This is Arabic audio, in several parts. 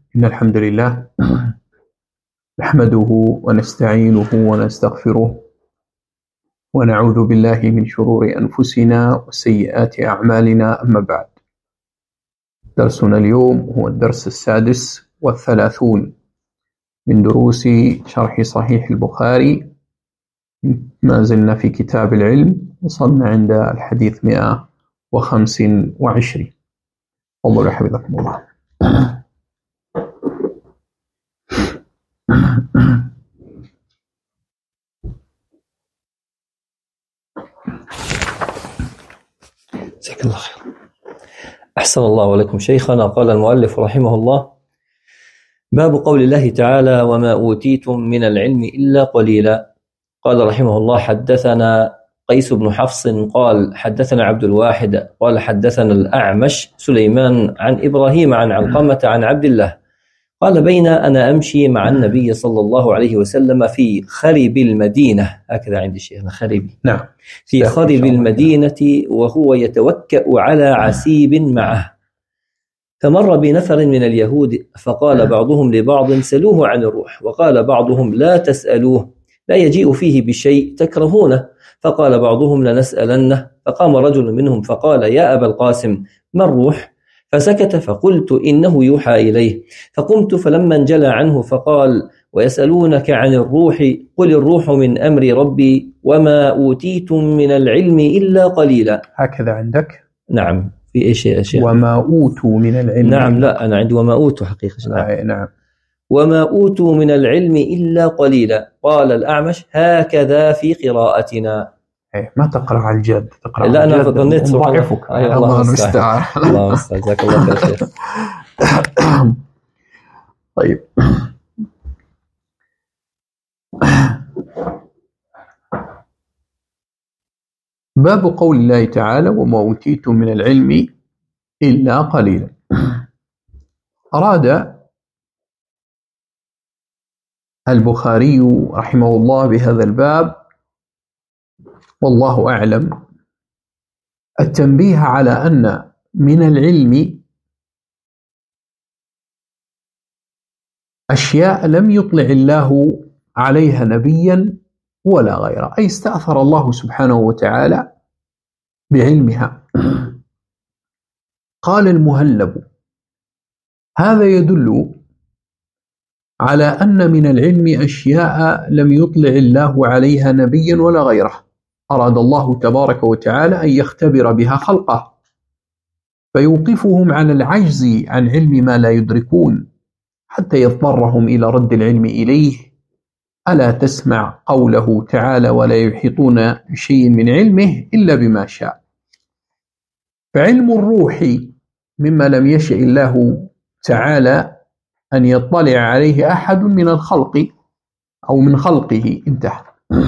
إن الحمد لله نحمده ونستعينه ونستغفره ونعوذ بالله من شرور أنفسنا وسيئات أعمالنا. أما بعد، درسنا اليوم هو الدرس 36 من دروس شرح صحيح البخاري. ما زلنا في كتاب العلم، وصلنا عند الحديث 125. انظروا حفظكم الله. جزاك الله خير. أحسن الله عليكم شيخنا. قال المؤلف رحمه الله: باب قول الله تعالى: وما أوتيتم من العلم إلا قليلا. قال رحمه الله: حدثنا قيس بن حفص قال حدثنا عبد الواحد قال حدثنا الأعمش سليمان عن إبراهيم عن علقمة عن عبد الله قال: بين أنا أمشي مع النبي صلى الله عليه وسلم في خرب المدينة، هكذا عندي شيخنا خربي، نعم، في خرب المدينة وهو يتوكأ على عسيب معه، فمر بنفر من اليهود فقال بعضهم لبعض: سلوه عن الروح، وقال بعضهم: لا تسألوه، لا يجيء فيه بشيء تكرهونه، فقال بعضهم: لنسألنه. فقام رجل منهم فقال: يا أبا القاسم، ما الروح؟ فسكت، فقلت: إنه يوحى إليه. فقمت فلما انجلى عنه فقال: ويسألونك عن الروح قل الروح من أمر ربي وما أوتيتم من العلم إلا قليلا. هكذا عندك؟ نعم. في إيش يا شيخ؟ وما أوتوا من العلم. نعم، لا أنا عندي وما أوتوا حقيقة. نعم. وما أوتوا من العلم إلا قليلا. قال الأعمش: هكذا في قراءتنا. ما تقرأ على الجد، تقرأ لا على أنا الجد ضنيت ضعفك. الله المستعان. الله المستعان. جزاك الله خير شيخ. طيب، باب قول الله تعالى: وما أوتيتم من العلم إلا قليلا. أراد البخاري رحمه الله بهذا الباب، والله أعلم، التنبيه على أن من العلم أشياء لم يطلع الله عليها نبيا ولا غيره، أي استأثر الله سبحانه وتعالى بعلمها. قال المهلب: هذا يدل على أن من العلم أشياء لم يطلع الله عليها نبيا ولا غيره، أراد الله تبارك وتعالى أن يختبر بها خلقه، فيوقفهم على العجز عن علم ما لا يدركون حتى يضطرهم إلى رد العلم إليه. ألا تسمع قوله تعالى: ولا يحيطون بشيء من علمه إلا بما شاء. فعلم الروح مما لم يشأ الله تعالى أن يطلع عليه أحد من الخلق أو من خلقه. انتهى.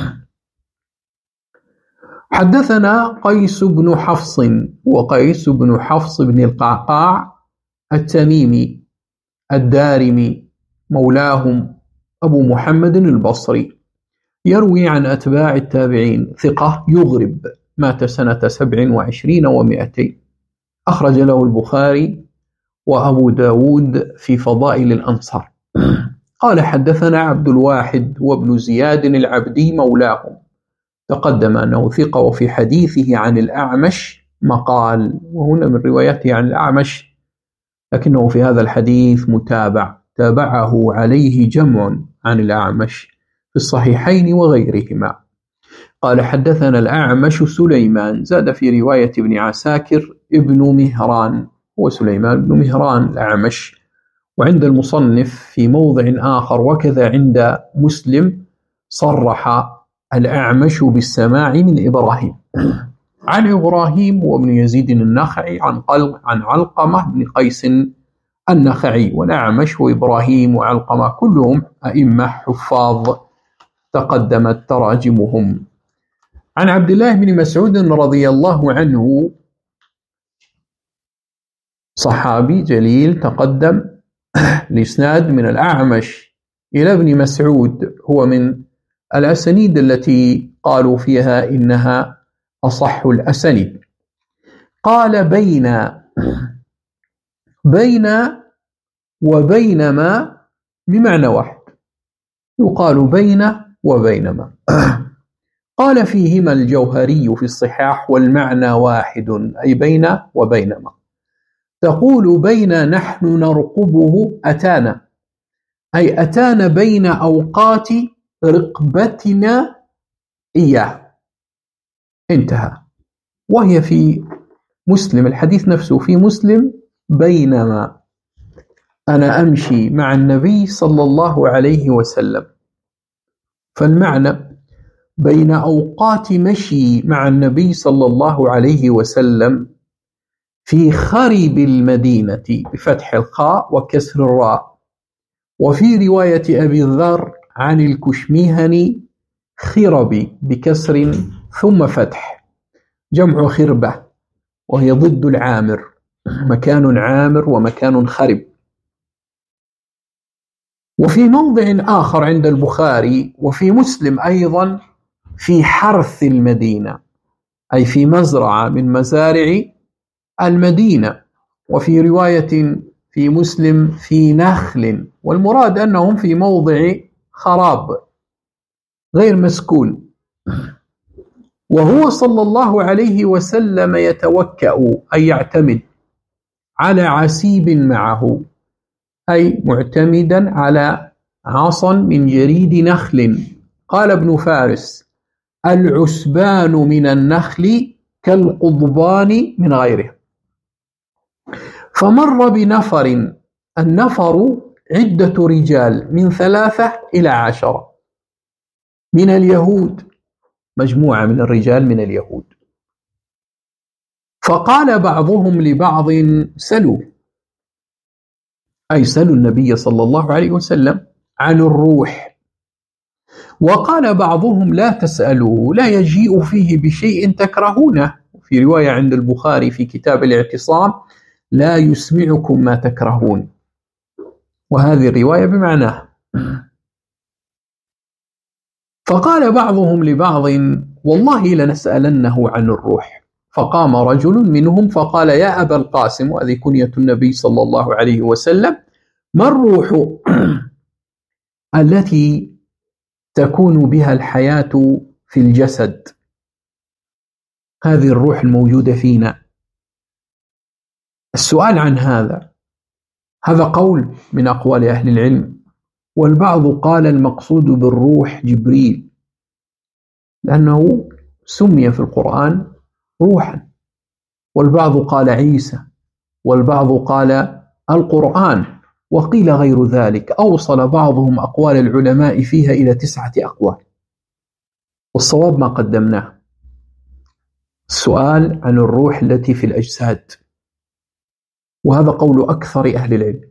حدثنا قيس بن حفص، وقيس بن حفص بن القعقاع التميمي الدارمي مولاهم أبو محمد البصري، يروي عن أتباع التابعين، ثقة يغرب، مات سنة 27 و200، أخرج له البخاري وأبو داود في فضائل الأنصار. قال: حدثنا عبد الواحد وابن زياد العبدي مولاهم، تقدم أنه ثقة، وفي حديثه عن الأعمش مقال، وهنا من روايته عن الأعمش، لكنه في هذا الحديث متابع، تابعه عليه جمع عن الأعمش في الصحيحين وغيرهما. قال: حدثنا الأعمش سليمان، زاد في رواية ابن عساكر ابن مهران، هو سليمان بن مهران الأعمش، وعند المصنف في موضع آخر وكذا عند مسلم صرح الأعمش بالسماع من إبراهيم، عن إبراهيم وابن يزيد النخعي عن علقمة بن قيس النخعي. والأعمش وإبراهيم وعلقمة كلهم أئمة حفاظ تقدمت تراجمهم. عن عبد الله بن مسعود رضي الله عنه، صحابي جليل تقدم الإسناد من الأعمش إلى ابن مسعود، هو من الأسانيد التي قالوا فيها إنها أصح الأسانيد. قال: بين وبينما بمعنى واحد، يقال بين وبينما. قال فيهما الجوهري في الصحاح والمعنى واحد، أي بين وبينما. تقول بين نحن نرقبه أتانا، أي أتانا بين أوقات رقبتنا إياه، انتهى. وهي في مسلم، الحديث نفسه في مسلم: بينما أنا أمشي مع النبي صلى الله عليه وسلم. فالمعنى بين أوقات مشي مع النبي صلى الله عليه وسلم في خرب المدينة بفتح الخاء وكسر الراء، وفي رواية أبي الذر عن الكشميهني خربي بكسر ثم فتح، جمع خربة، وهي ضد العامر، مكان عامر ومكان خرب. وفي موضع آخر عند البخاري وفي مسلم أيضا في حرث المدينة، أي في مزرعة من مزارع المدينة. وفي رواية في مسلم في نخل، والمراد أنهم في موضع خراب غير مسكون. وهو صلى الله عليه وسلم يتوكأ أي يعتمد على عسيب معه، أي معتمدا على عصا من جريد نخل. قال ابن فارس: العسبان من النخل كالقضبان من غيره. فمر بنفر، النفر عدة رجال من 3 إلى 10 من اليهود، مجموعة من الرجال من اليهود. فقال بعضهم لبعض: سلوا، أي سلوا النبي صلى الله عليه وسلم عن الروح. وقال بعضهم: لا تسألوه، لا يجيء فيه بشيء تكرهونه. في رواية عند البخاري في كتاب الاعتصام: لا يسمعكم ما تكرهون، وهذه الرواية بمعناه. فقال بعضهم لبعض: والله لنسألنه عن الروح. فقام رجل منهم فقال: يا أبا القاسم، وهذه كنية النبي صلى الله عليه وسلم، ما الروح التي تكون بها الحياة في الجسد؟ هذه الروح الموجودة فينا. السؤال عن هذا قول من أقوال أهل العلم، والبعض قال المقصود بالروح جبريل، لأنه سمي في القرآن روحا. والبعض قال عيسى، والبعض قال القرآن، وقيل غير ذلك. أوصل بعضهم أقوال العلماء فيها إلى 9 أقوال، والصواب ما قدمناه. السؤال عن الروح التي في الأجساد، وهذا قول أكثر أهل العلم.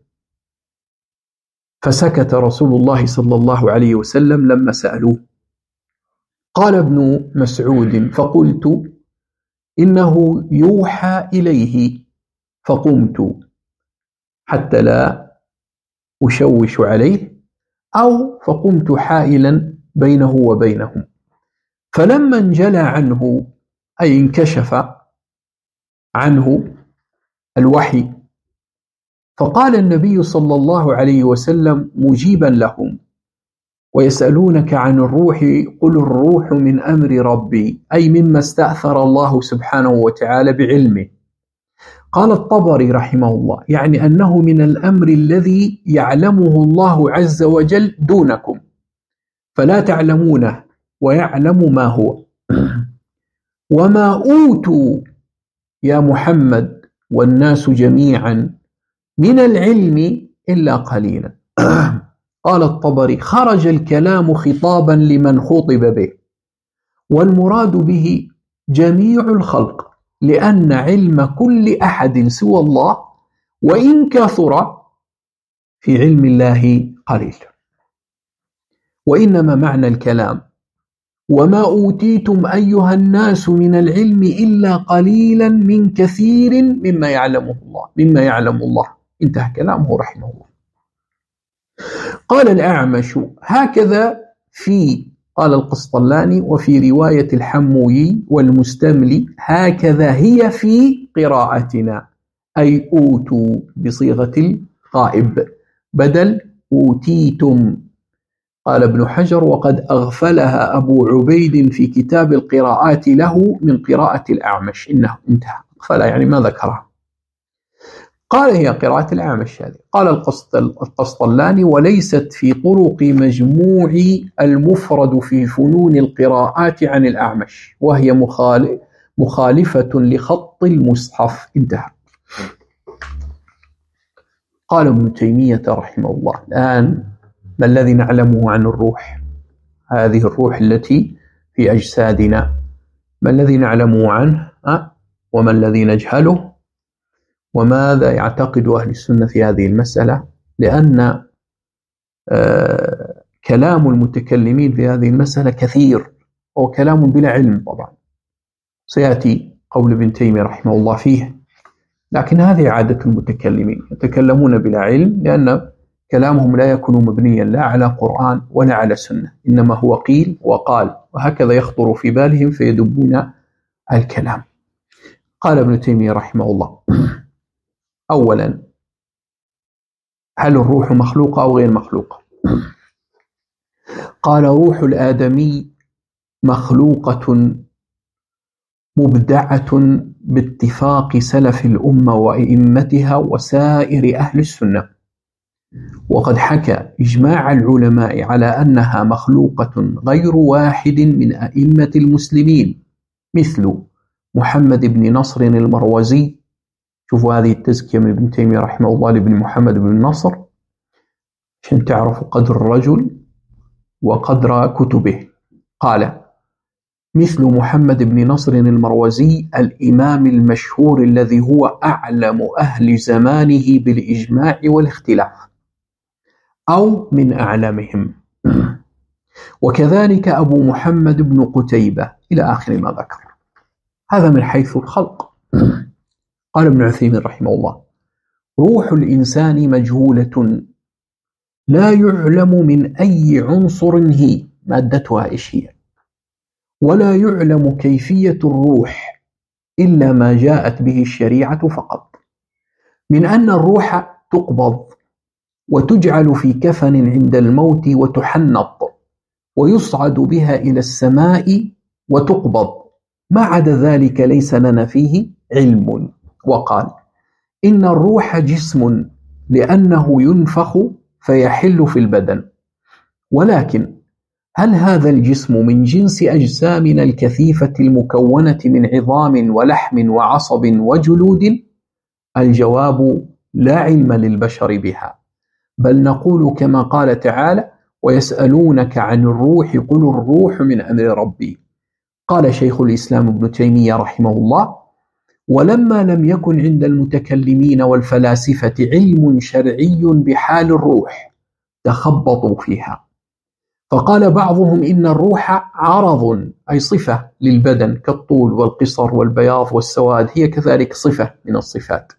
فسكت رسول الله صلى الله عليه وسلم لما سألوه. قال ابن مسعود: فقلت إنه يوحى إليه، فقمت حتى لا أشوش عليه، أو فقمت حائلا بينه وبينهم. فلما انجلى عنه، أي انكشف عنه الوحي، فقال النبي صلى الله عليه وسلم مجيبا لهم: ويسألونك عن الروح قل الروح من أمر ربي، أي مما استأثر الله سبحانه وتعالى بعلمه. قال الطبري رحمه الله: يعني أنه من الأمر الذي يعلمه الله عز وجل دونكم، فلا تعلمونه، ويعلم ما هو. وما أوتوا يا محمد والناس جميعا من العلم إلا قليلا. قال الطبري: خرج الكلام خطابا لمن خطب به، والمراد به جميع الخلق، لأن علم كل أحد سوى الله وإن كثر في علم الله قليل. وإنما معنى الكلام: وما أوتيتم أيها الناس من العلم إلا قليلا من كثير مما يعلم الله. انتهى كلامه رحمه الله. قال الأعمش: هكذا قال القسطلاني: وفي رواية الحموي والمستملي: هكذا هي في قراءتنا، أي أوتوا بصيغة الغائب. بدل أوتيتم. قال ابن حجر: وقد أغفلها أبو عبيد في كتاب القراءات له من قراءة الأعمش. إنه انتهى، أغفلها يعني ما ذكرها. قال: هي قراءة الأعمش هذه. قال القسطلاني: وليست في طرق مجموع المفرد في فنون القراءات عن الأعمش، وهي مخالفة لخط المصحف. انتهى. قال ابن تيمية رحمه الله: الآن ما الذي نعلمه عن الروح؟ هذه الروح التي في أجسادنا، ما الذي نعلمه عنه؟ وما الذي نجهله؟ وماذا يعتقد أهل السنة في هذه المسألة؟ لأن كلام المتكلمين في هذه المسألة كثير، وكلام بلا علم طبعا، سيأتي قول ابن تيمية رحمه الله فيه، لكن هذه عادة المتكلمين، يتكلمون بلا علم، لأن كلامهم لا يكون مبنيا لا على قرآن ولا على سنة، إنما هو قيل وقال، وهكذا يخطر في بالهم فيدبون الكلام. قال ابن تيمية رحمه الله: أولا، هل الروح مخلوقة أو غير مخلوقة؟ قال: روح الآدمي مخلوقة مبدعة باتفاق سلف الأمة وأئمتها وسائر أهل السنة، وقد حكى إجماع العلماء على أنها مخلوقة غير واحد من أئمة المسلمين، مثل محمد بن نصر المروزي. شوفوا هذه التزكية من ابن تيمية رحمه الله لابن محمد بن نصر عشان تعرفوا قدر الرجل وقدر كتبه. قال: مثل محمد بن نصر المروزي الإمام المشهور الذي هو أعلم أهل زمانه بالإجماع والاختلاف، أو من أعلمهم، وكذلك أبو محمد بن قتيبة، إلى آخر ما ذكر. هذا من حيث الخلق. قال ابن عثيمين رحمه الله: روح الإنسان مجهولة، لا يعلم من أي عنصر هي، مادتها إيش هي، ولا يعلم كيفية الروح إلا ما جاءت به الشريعة فقط، من أن الروح تقبض وتجعل في كفن عند الموت وتحنط ويصعد بها إلى السماء وتقبض، ما عدا ذلك ليس لنا فيه علم. وقال: إن الروح جسم لأنه ينفخ فيحل في البدن، ولكن هل هذا الجسم من جنس أجسامنا الكثيفة المكونة من عظام ولحم وعصب وجلود؟ الجواب: لا علم للبشر بها، بل نقول كما قال تعالى: ويسألونك عن الروح قل الروح من أمر ربي. قال شيخ الإسلام ابن تيمية رحمه الله: ولما لم يكن عند المتكلمين والفلاسفة علم شرعي بحال الروح تخبطوا فيها، فقال بعضهم إن الروح عرض، أي صفة للبدن، كالطول والقصر والبياض والسواد، هي كذلك صفة من الصفات.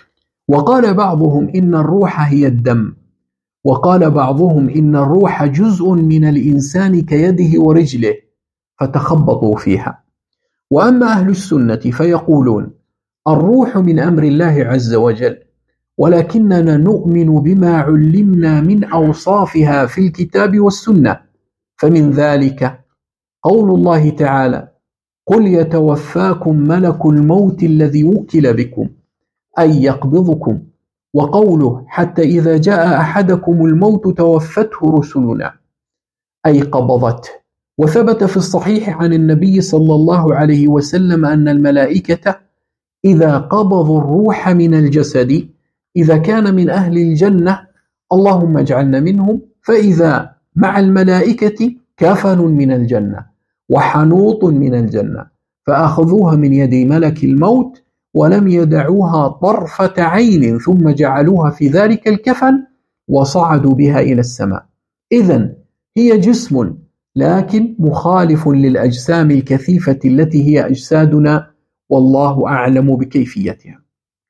وقال بعضهم إن الروح هي الدم، وقال بعضهم إن الروح جزء من الإنسان كيده ورجله، فتخبطوا فيها. وأما أهل السنة فيقولون: الروح من أمر الله عز وجل، ولكننا نؤمن بما علمنا من أوصافها في الكتاب والسنة، فمن ذلك قول الله تعالى: قل يتوفاكم ملك الموت الذي وكل بكم، أي يقبضكم، وقوله: حتى إذا جاء أحدكم الموت توفته رسلنا، أي قبضته. وثبت في الصحيح عن النبي صلى الله عليه وسلم أن الملائكة إذا قبضوا الروح من الجسد، إذا كان من أهل الجنة اللهم اجعلنا منهم، فإذا مع الملائكة كفن من الجنة وحنوط من الجنة، فأخذوها من يد ملك الموت ولم يدعوها طرفة عين، ثم جعلوها في ذلك الكفن وصعدوا بها إلى السماء. إذن هي جسم، لكن مخالف للأجسام الكثيفة التي هي أجسادنا، والله أعلم بكيفيتها.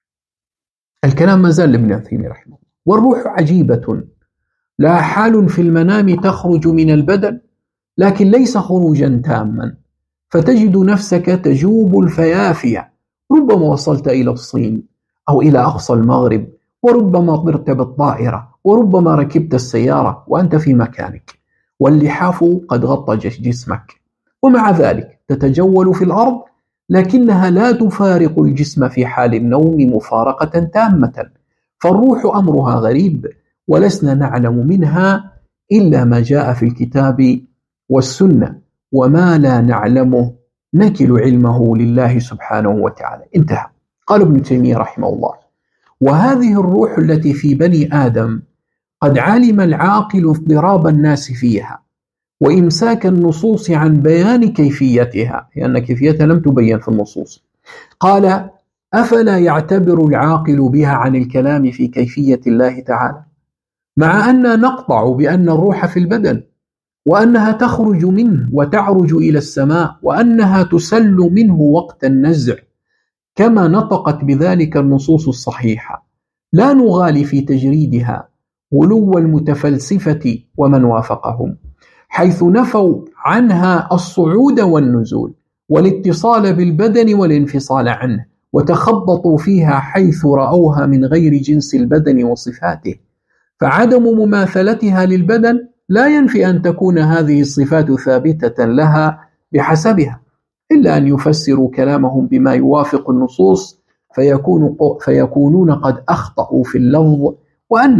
الكلام ما زال لابن عثيمين رحمه الله. والروح عجيبة، لا حال في المنام تخرج من البدن، لكن ليس خروجا تاما، فتجد نفسك تجوب الفيافية، ربما وصلت إلى الصين أو إلى أقصى المغرب وربما طرت بالطائرة، وربما ركبت السيارة وأنت في مكانك واللحاف قد غطى جسمك، ومع ذلك تتجول في الأرض لكنها لا تفارق الجسم في حال النوم مفارقة تامة. فالروح أمرها غريب، ولسنا نعلم منها إلا ما جاء في الكتاب والسنة، وما لا نعلمه نكل علمه لله سبحانه وتعالى. انتهى. قال ابن تيمية رحمه الله: وهذه الروح التي في بني آدم قد علم العاقل اضطراب الناس فيها وإمساك النصوص عن بيان كيفيتها، لأن كيفيتها لم تبين في النصوص. قال: أفلا يعتبر العاقل بها عن الكلام في كيفية الله تعالى، مع أن نقطع بأن الروح في البدن، وأنها تخرج منه وتعرج إلى السماء، وأنها تسل منه وقت النزع، كما نطقت بذلك النصوص الصحيحة، لا نغالي في تجريدها غلو المتفلسفة ومن وافقهم، حيث نفوا عنها الصعود والنزول والاتصال بالبدن والانفصال عنه، وتخبطوا فيها حيث رأوها من غير جنس البدن وصفاته. فعدم مماثلتها للبدن لا ينفي أن تكون هذه الصفات ثابتة لها بحسبها، إلا أن يفسروا كلامهم بما يوافق النصوص فيكونون قد أخطأوا في اللفظ، وإن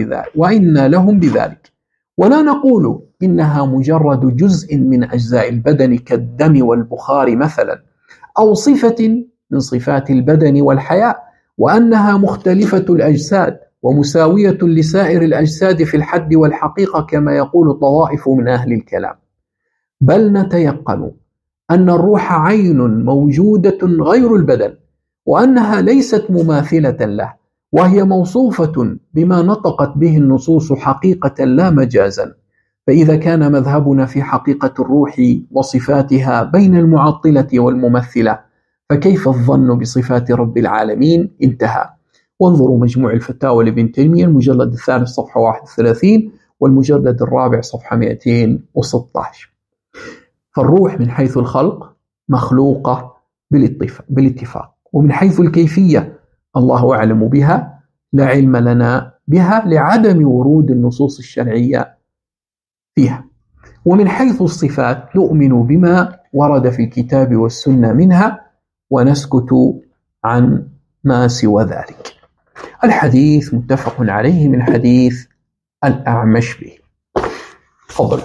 لهم بذلك. ولا نقول إنها مجرد جزء من أجزاء البدن كالدم والبخار مثلا، أو صفة من صفات البدن والحياة، وأنها مختلفة الأجساد ومساوية لسائر الأجساد في الحد والحقيقة كما يقول طوائف من أهل الكلام، بل نتيقن أن الروح عين موجودة غير البدن، وأنها ليست مماثلة له، وهي موصوفة بما نطقت به النصوص حقيقة لا مجازا. فإذا كان مذهبنا في حقيقة الروح وصفاتها بين المعطلة والممثلة، فكيف الظن بصفات رب العالمين؟ انتهى. وانظروا مجموع الفتاوى لابن تيمية المجلد الثالث صفحة 31 والمجلد الرابع صفحة 216. فالروح من حيث الخلق مخلوقة بالاتفاق، ومن حيث الكيفية الله أعلم بها، لا علم لنا بها لعدم ورود النصوص الشرعية فيها. ومن حيث الصفات نؤمن بما ورد في الكتاب والسنة منها، ونسكت عن ما سوى ذلك. الحديث متفق عليه من حديث الأعمش به. تفضل.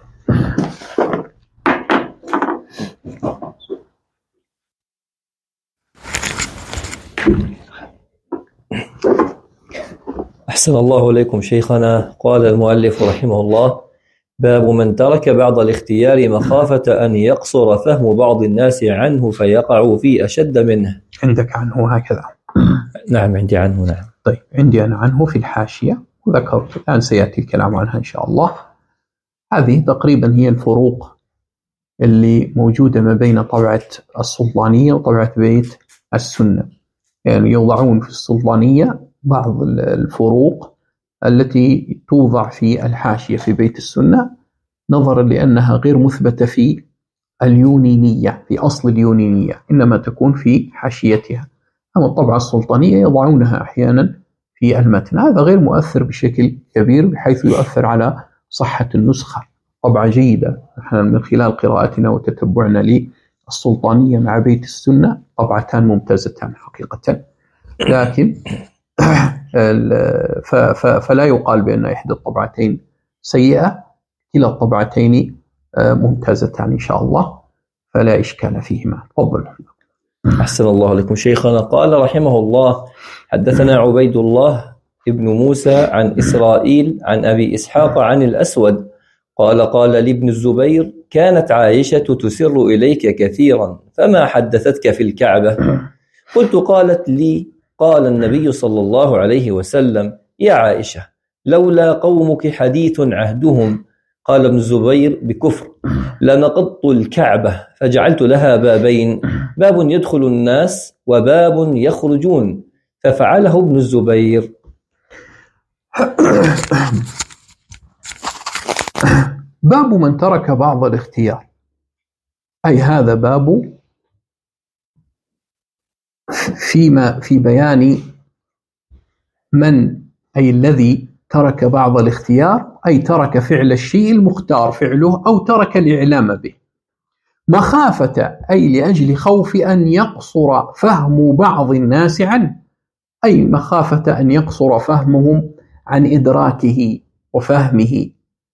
أحسن الله إليكم شيخنا. قال المؤلف رحمه الله: باب من ترك بعض الاختيار مخافة أن يقصر فهم بعض الناس عنه فيقعوا في أشد منه. عندك عنه هكذا؟ نعم عندي عنه. نعم. طيب عندي أنا عنه في الحاشية، وذكرت الآن سيأتي الكلام عنها إن شاء الله. هذه تقريبا هي الفروق اللي موجودة ما بين طبعة السلطانية وطبعة بيت السنة. يعني يوضعون في السلطانية بعض الفروق التي توضع في الحاشية في بيت السنة، نظرا لأنها غير مثبتة في اليونينية، في أصل اليونينية، إنما تكون في حاشيتها. أما الطبعة السلطانية يضعونها أحيانا في المتن، هذا غير مؤثر بشكل كبير بحيث يؤثر على صحة النسخة. طبعة جيدة، نحن من خلال قراءتنا وتتبعنا للسلطانية مع بيت السنة طبعتان ممتازتان حقيقة، لكن فلا يقال بأن إحدى الطبعتين سيئة، كلا الطبعتين ممتازتان إن شاء الله، فلا إشكال فيهما. تفضل. أحسن الله لكم شيخنا. قال رحمه الله: حدثنا عبيد الله ابن موسى عن إسرائيل عن أبي إسحاق عن الأسود قال: قال لابن الزبير: كانت عائشة تسر إليك كثيرا، فما حدثتك في الكعبة؟ قلت: قالت لي: قال النبي صلى الله عليه وسلم: يا عائشة، لولا قومك حديث عهدهم. قال ابن الزبير بكفر: لنقضت الكعبة فجعلت لها بابين، باب يدخل الناس وباب يخرجون، ففعله ابن الزبير. باب من ترك بعض الاختيار، أي هذا باب في بيان من أي الذي ترك بعض الاختيار، أي ترك فعل الشيء المختار فعله أو ترك الإعلام به. مخافة أي لأجل خوف أن يقصر فهم بعض الناس عنه، أي مخافة أن يقصر فهمهم عن إدراكه وفهمه.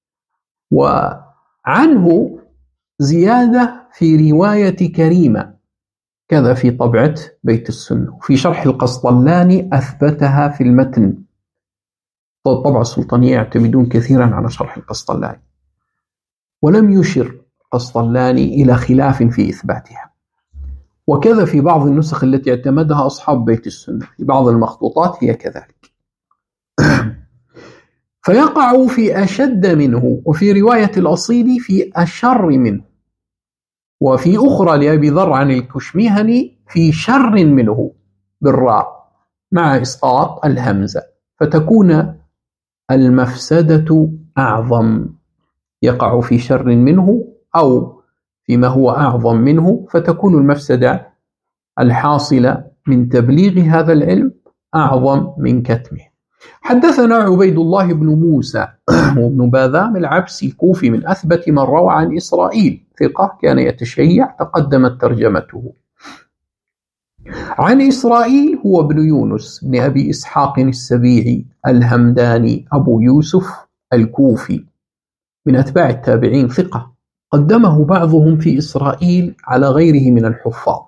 وعنه زيادة في رواية كريمة كذا في طبعة بيت السنة، وفي شرح القسطلاني أثبتها في المتن. الطبعة السلطانية يعتمدون كثيرا على شرح القسطلاني، ولم يشر القسطلاني إلى خلاف في إثباتها. وكذا في بعض النسخ التي اعتمدها أصحاب بيت السنة، في بعض المخطوطات هي كذلك. فيقع في أشد منه، وفي رواية الأصيل في أشر منه، وفي أخرى لأبي ذر عن الكشميهني في شر منه بالراء مع إسقاط الهمزة، فتكون المفسدة أعظم. يقع في شر منه أو فيما هو أعظم منه، فتكون المفسدة الحاصلة من تبليغ هذا العلم أعظم من كتمه. حدثنا عبيد الله بن موسى وابن باذام العبسي الكوفي من أثبت من روى عن إسرائيل، ثقة كان يتشيع، تقدمت ترجمته. عن إسرائيل هو ابن يونس بن أبي إسحاق السبيعي الهمداني أبو يوسف الكوفي من أتباع التابعين، ثقة، قدمه بعضهم في إسرائيل على غيره من الحفاظ،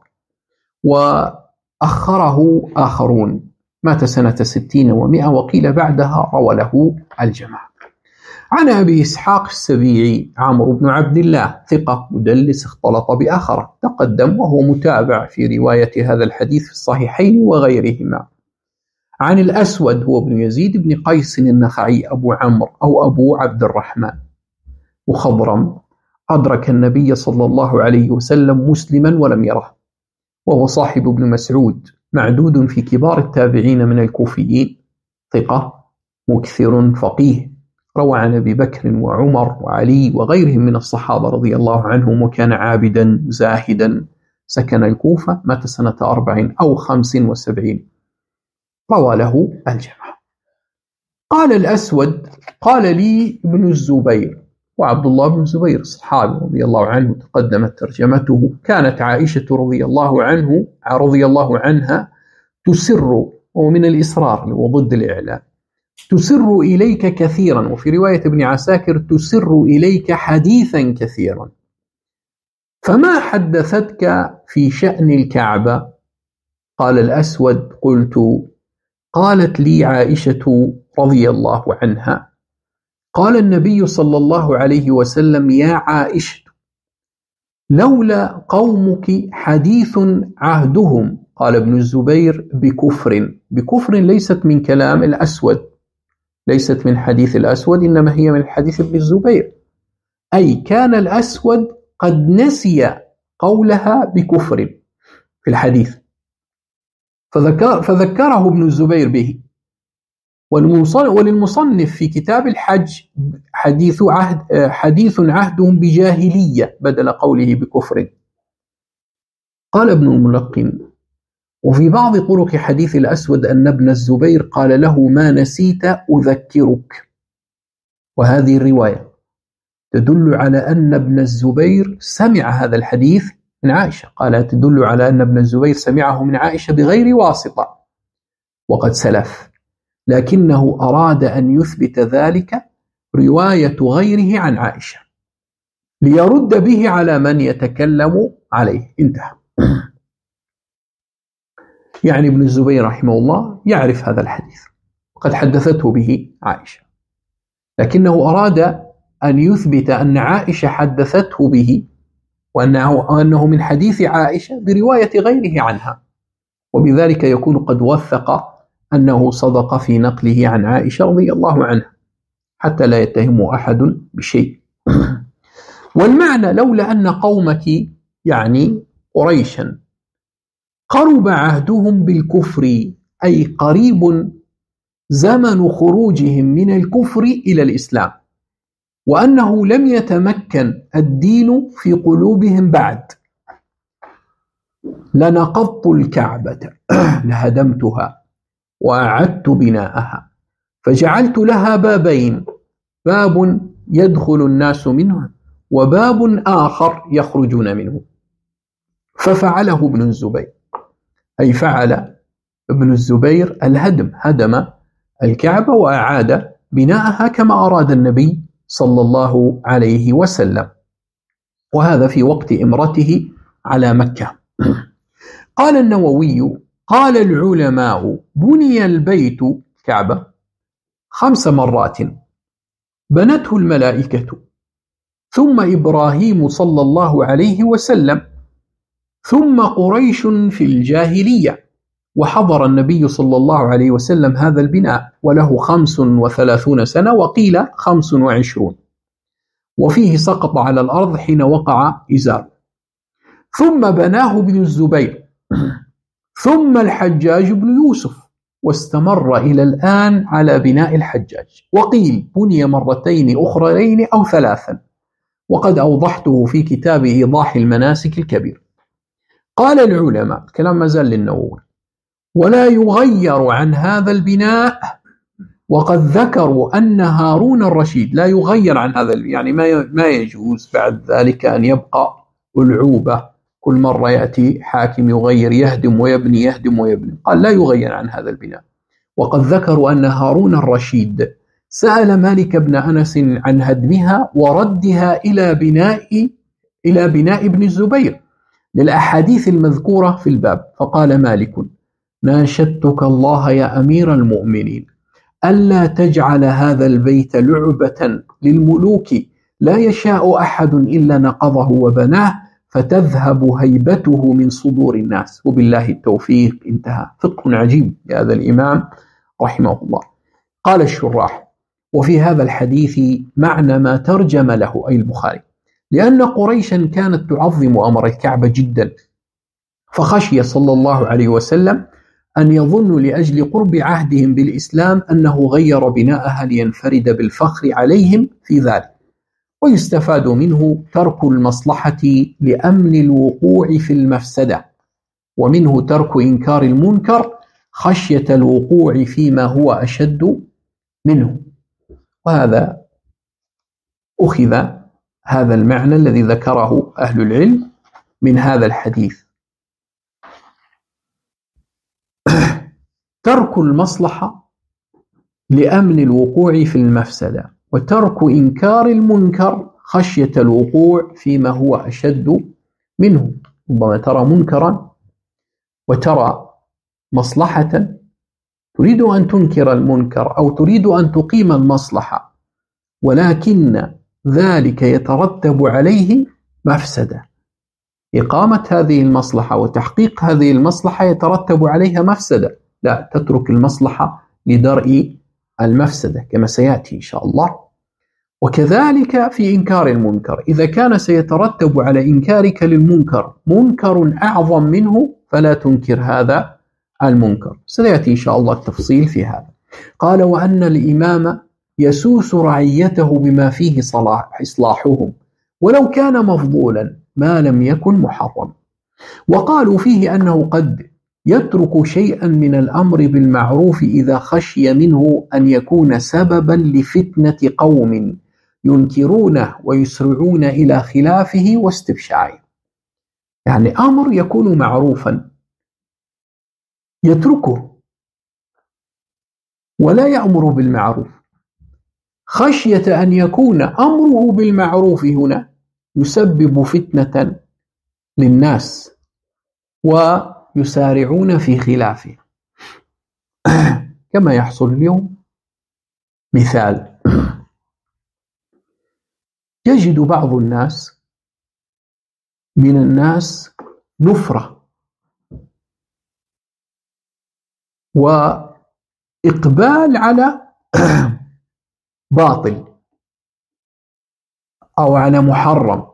وأخره آخرون، مات سنة 60 و100، وقيل بعدها روى له الجماعة. عن أبي إسحاق السبيعي عمرو بن عبد الله، ثقة مدلس اختلط بآخر، تقدم وهو متابع في رواية هذا الحديث في الصحيحين وغيرهما. عن الأسود هو ابن يزيد بن قيس النخعي أبو عمرو أو أبو عبد الرحمن مخضرم، أدرك النبي صلى الله عليه وسلم مسلما ولم يره، وهو صاحب ابن مسعود، معدود في كبار التابعين من الكوفيين، ثقة مكثر فقيه، روى عن أبي بكر وعمر وعلي وغيرهم من الصحابة رضي الله عنهم، وكان عابدا زاهدا، سكن الكوفة، مات سنة 40 أو 75، روى له الجماعة. قال الأسود قال لي ابن الزبير، وعبد الله بن الزبير الصحابي رضي الله عنه تقدمت ترجمته، كانت عائشة رضي الله عنها تسر، ومن الإصرار وضد الإعلان، تسر إليك كثيرا، وفي رواية ابن عساكر تسر إليك حديثا كثيرا، فما حدثتك في شأن الكعبة؟ قال الأسود قلت قالت لي عائشة رضي الله عنها قال النبي صلى الله عليه وسلم يا عائشة لولا قومك حديث عهدهم، قال ابن الزبير بكفر ليست من كلام الأسود، ليست من حديث الأسود، إنما هي من حديث ابن الزبير، أي كان الأسود قد نسي قولها بكفر في الحديث، فذكره ابن الزبير به. وللمصنف في كتاب الحج حديث عهدهم بجاهلية بدل قوله بكفر. قال ابن الملقن وفي بعض طرق حديث الأسود أن ابن الزبير قال له ما نسيت أذكرك، وهذه الرواية تدل على أن ابن الزبير سمع هذا الحديث من عائشة، قال تدل على أن ابن الزبير سمعه من عائشة بغير واسطة وقد سلف، لكنه أراد أن يثبت ذلك رواية غيره عن عائشة ليرد به على من يتكلم عليه. انتهى. يعني ابن الزبير رحمه الله يعرف هذا الحديث وقد حدثته به عائشة، لكنه أراد أن يثبت أن عائشة حدثته به، وأنه من حديث عائشة برواية غيره عنها، وبذلك يكون قد وثق أنه صدق في نقله عن عائشة رضي الله عنها، حتى لا يتهم أحد بشيء. والمعنى لولا أن قومك يعني قريشا قرب عهدهم بالكفر، أي قريب زمن خروجهم من الكفر إلى الإسلام، وأنه لم يتمكن الدين في قلوبهم بعد، لنقضت الكعبة لهدمتها وأعدت بناءها، فجعلت لها بابين، باب يدخل الناس منه وباب آخر يخرجون منه. ففعله ابن الزبير، أي فعل ابن الزبير الهدم، هدم الكعبة وأعاد بناءها كما أراد النبي صلى الله عليه وسلم، وهذا في وقت إمرته على مكة. قال النووي: قال العلماء: بني البيت كعبة 5 مرات، بنته الملائكة، ثم إبراهيم صلى الله عليه وسلم، ثم قريش في الجاهلية، وحضر النبي صلى الله عليه وسلم هذا البناء وله 35 سنة، وقيل 25، وفيه سقط على الأرض حين وقع إزار. ثم بناه ابن الزبير، ثم الحجاج بن يوسف، واستمر إلى الآن على بناء الحجاج، وقيل بني مرتين أخرين أو 3، وقد أوضحته في كتاب إيضاح المناسك الكبير. قال العلماء، كلام ما زال للنووي: ولا يغير عن هذا البناء، وقد ذكروا أن هارون الرشيد لا يغير عن هذا، يعني ما يجوز بعد ذلك أن يبقى ألعوبة كل مرة يأتي حاكم يغير، يهدم ويبني، يهدم ويبني. قال لا يغير عن هذا البناء. وقد ذكروا أن هارون الرشيد سأل مالك بن أنس عن هدمها وردها إلى بناء ابن الزبير للأحاديث المذكورة في الباب، فقال مالك: ناشدتك الله يا أمير المؤمنين ألا تجعل هذا البيت لعبة للملوك لا يشاء أحد إلا نقضه وبناه، فتذهب هيبته من صدور الناس، وبالله التوفيق. انتهى. فقه عجيب لهذا الإمام رحمه الله. قال الشراح: وفي هذا الحديث معنى ما ترجم له أي البخاري، لأن قريشا كانت تعظم أمر الكعبة جدا، فخشي صلى الله عليه وسلم أن يظنوا لأجل قرب عهدهم بالإسلام أنه غير بناءها لينفرد بالفخر عليهم في ذلك. ويستفاد منه ترك المصلحة لأمن الوقوع في المفسدة، ومنه ترك إنكار المنكر خشية الوقوع فيما هو أشد منه. وهذا أخذ هذا المعنى الذي ذكره أهل العلم من هذا الحديث: ترك المصلحة لأمن الوقوع في المفسدة، وترك إنكار المنكر خشية الوقوع فيما هو أشد منه. ربما ترى منكرا وترى مصلحة، تريد أن تنكر المنكر أو تريد أن تقيم المصلحة، ولكن ذلك يترتب عليه مفسدة. إقامة هذه المصلحة وتحقيق هذه المصلحة يترتب عليها مفسدة، لا تترك المصلحة لدرء المفسدة كما سيأتي إن شاء الله. وكذلك في إنكار المنكر، إذا كان سيترتب على إنكارك للمنكر منكر أعظم منه فلا تنكر هذا المنكر. سيأتي إن شاء الله التفصيل في هذا. قال: وأن الإمام يسوس رعيته بما فيه إصلاحهم ولو كان مفضولا ما لم يكن محرم. وقالوا فيه أنه قد يترك شيئا من الأمر بالمعروف إذا خشي منه أن يكون سببا لفتنة قوم ينكرونه ويسرعون إلى خلافه واستبشاعه. يعني أمر يكون معروفا يتركه ولا يأمر بالمعروف خشية أن يكون أمره بالمعروف هنا يسبب فتنة للناس ويسارعون في خلافه، كما يحصل اليوم. مثال: يجد بعض الناس من الناس نفرة وإقبال على باطل أو على محرم،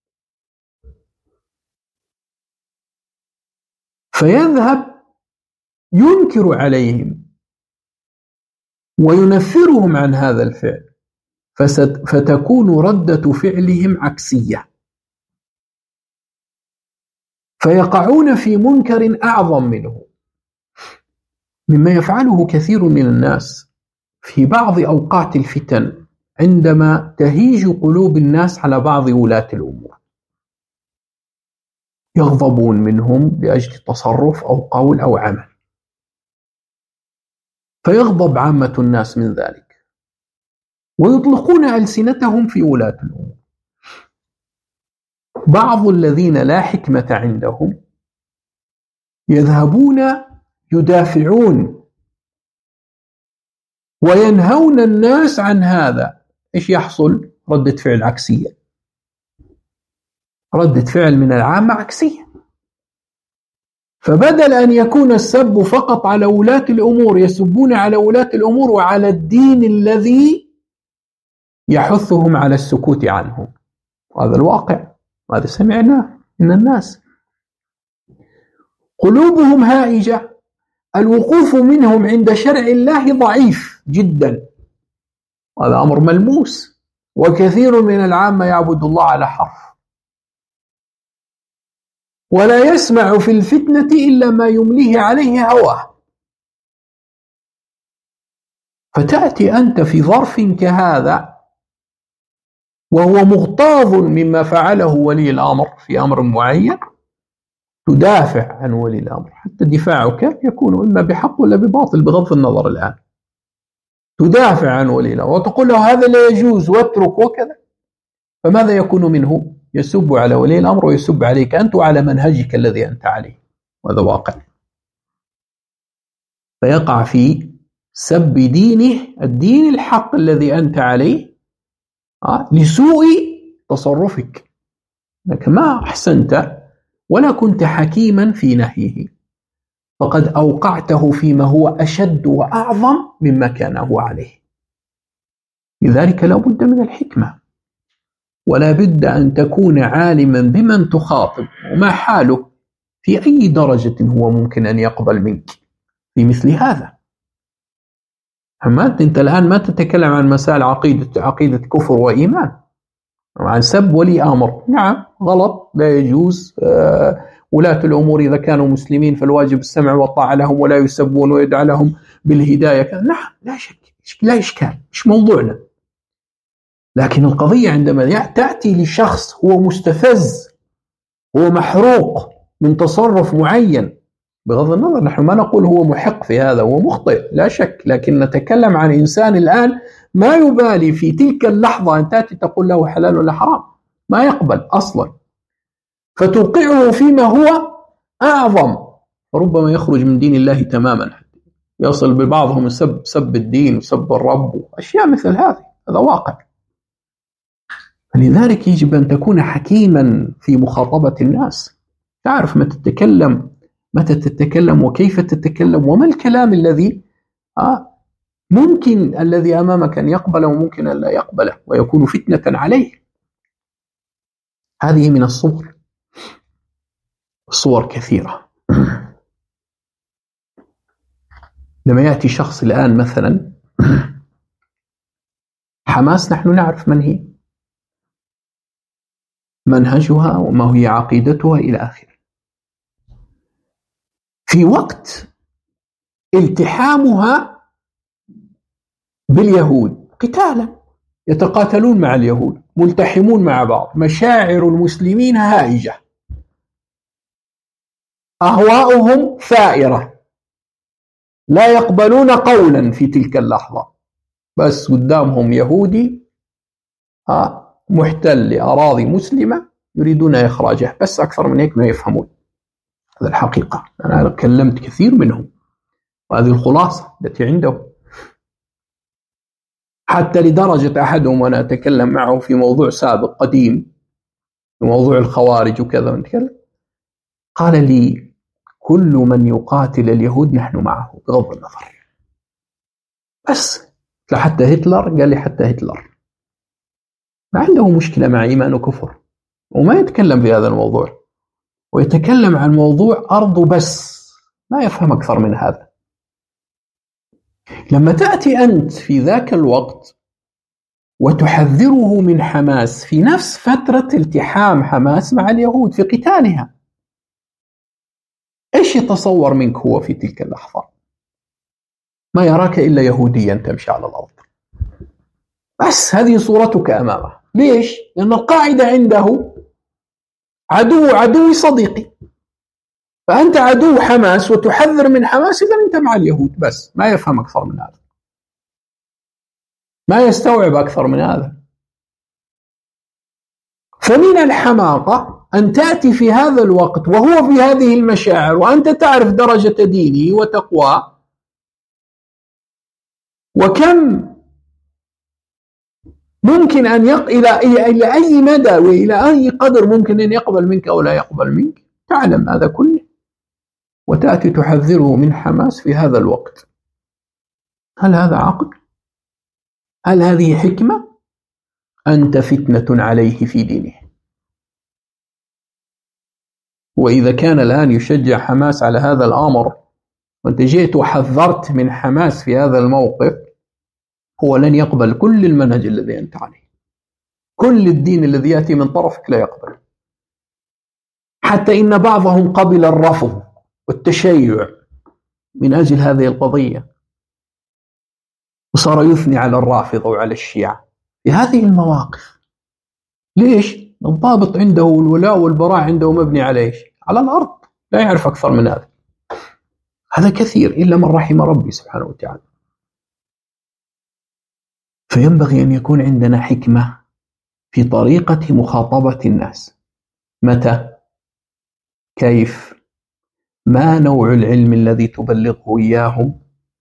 فيذهب ينكر عليهم وينفرهم عن هذا الفعل، فتكون ردة فعلهم عكسية، فيقعون في منكر أعظم منه. مما يفعله كثير من الناس في بعض أوقات الفتن عندما تهيج قلوب الناس على بعض ولاة الأمور، يغضبون منهم لأجل تصرف أو قول أو عمل، فيغضب عامة الناس من ذلك ويطلقون ألسنتهم في ولاة الأمور. بعض الذين لا حكمة عندهم يذهبون يدافعون وينهون الناس عن هذا. إيش يحصل؟ ردة فعل عكسية، ردة فعل من العامة عكسية. فبدل أن يكون السب فقط على ولاة الأمور، يسبون على ولاة الأمور وعلى الدين الذي يحثهم على السكوت عنه. هذا الواقع، هذا سمعناه من الناس. قلوبهم هائجة، الوقوف منهم عند شرع الله ضعيف جدا، هذا أمر ملموس. وكثير من العامة يعبد الله على حرف، ولا يسمع في الفتنة إلا ما يمليه عليه هواه. فتأتي أنت في ظرف كهذا وهو مغتاظ مما فعله ولي الأمر في أمر معين، تدافع عن ولي الأمر، حتى دفاعك يكون إما بحق ولا بباطل بغض النظر. الآن تدافع عن ولي الأمر وتقول له هذا لا يجوز واترك وكذا، فماذا يكون منه؟ يسب على ولي الأمر ويسب عليك أنت وعلى منهجك الذي أنت عليه، وهذا واقع. فيقع في سب دينه، الدين الحق الذي أنت عليه، لسوء تصرفك، لك ما أحسنت ولا كنت حكيما في نهيه، فقد أوقعته فيما هو أشد وأعظم مما كان هو عليه. لذلك لا بد من الحكمة، ولا بد أن تكون عالما بمن تخاطب وما حاله في أي درجة هو ممكن أن يقبل منك في مثل هذا. أنت الآن ما تتكلم عن مسائل عقيدة كفر وإيمان، عن سب ولي أمر، نعم غلط لا يجوز. ولاة الأمور إذا كانوا مسلمين فالواجب السمع والطاعة لهم ولا يسبون ويدعى لهم بالهداية، نعم لا شك، لا إشكال، مش موضوعنا. لكن القضية عندما تأتي لشخص هو مستفز، هو محروق من تصرف معين، بغض النظر نحن ما نقول هو محق في هذا، هو مخطئ لا شك، لكن نتكلم عن إنسان الآن ما يبالي في تلك اللحظة أن تأتي تقول له حلال ولا حرام، ما يقبل أصلا، فتوقعه فيما هو أعظم، فربما يخرج من دين الله تماما، يصل ببعضهم سب الدين وسب الرب وأشياء مثل هذه، هذا واقع. لذلك يجب أن تكون حكيما في مخاطبة الناس، تعرف متى تتكلم وكيف تتكلم، وما الكلام الذي ممكن الذي أمامك أن يقبله وممكن أن لا يقبله ويكون فتنة عليه. هذه من الصور كثيرة. لما يأتي شخص الآن مثلا حماس، نحن نعرف من هي، منهجها وما هي عقيدتها إلى آخره. في وقت التحامها باليهود قتالا، يتقاتلون مع اليهود، ملتحمون مع بعض، مشاعر المسلمين هائجة، أهواؤهم ثائرة، لا يقبلون قولا في تلك اللحظة، بس قدامهم يهودي محتل لأراضي مسلمة يريدون إخراجه، بس أكثر من هيك ما يفهمون. هذا الحقيقة، أنا كلمت كثير منهم وهذه الخلاصة التي عنده، حتى لدرجة أحدهم وأنا أتكلم معه في موضوع سابق قديم في موضوع الخوارج وكذا نتكلم، قال لي كل من يقاتل اليهود نحن معه بغض النظر، بس حتى هتلر، قال لي حتى هتلر ما عنده مشكلة مع إيمان وكفر، وما يتكلم في هذا الموضوع، ويتكلم عن موضوع أرضه بس، ما يفهم أكثر من هذا. لما تأتي أنت في ذاك الوقت وتحذره من حماس في نفس فترة التحام حماس مع اليهود في قتالها، إيش يتصور منك هو في تلك اللحظة؟ ما يراك إلا يهوديا تمشي على الأرض. بس هذه صورتك أمامه. ليش؟ لأن القاعدة عنده عدو صديقي، فأنت عدو حماس وتحذر من حماس، إذا أنت مع اليهود. بس ما يفهم أكثر من هذا، ما يستوعب أكثر من هذا. فمن الحماقة أن تأتي في هذا الوقت وهو في هذه المشاعر وأنت تعرف درجة دينه وتقواه، وكم ممكن أن إلى أي مدى وإلى أي قدر ممكن أن يقبل منك أو لا يقبل منك، تعلم هذا كله وتأتي تحذره من حماس في هذا الوقت. هل هذا عقل؟ هل هذه حكمة؟ أنت فتنة عليه في دينه. وإذا كان الآن يشجع حماس على هذا الأمر وأنت جئت وحذرت من حماس في هذا الموقف، هو لن يقبل كل المنهج الذي أنت عليه، كل الدين الذي يأتي من طرفك لا يقبل. حتى إن بعضهم قبل الرفض والتشيع من أجل هذه القضية، وصار يثني على الرافضة وعلى الشيعة في هذه المواقف. ليش؟ الضابط عنده الولاء والبراء عنده مبني على إيش؟ على الأرض، لا يعرف أكثر من هذا. هذا كثير إلا من رحم ربي سبحانه وتعالى. فينبغي أن يكون عندنا حكمة في طريقة مخاطبة الناس. متى؟ كيف؟ ما نوع العلم الذي تبلغه إياهم؟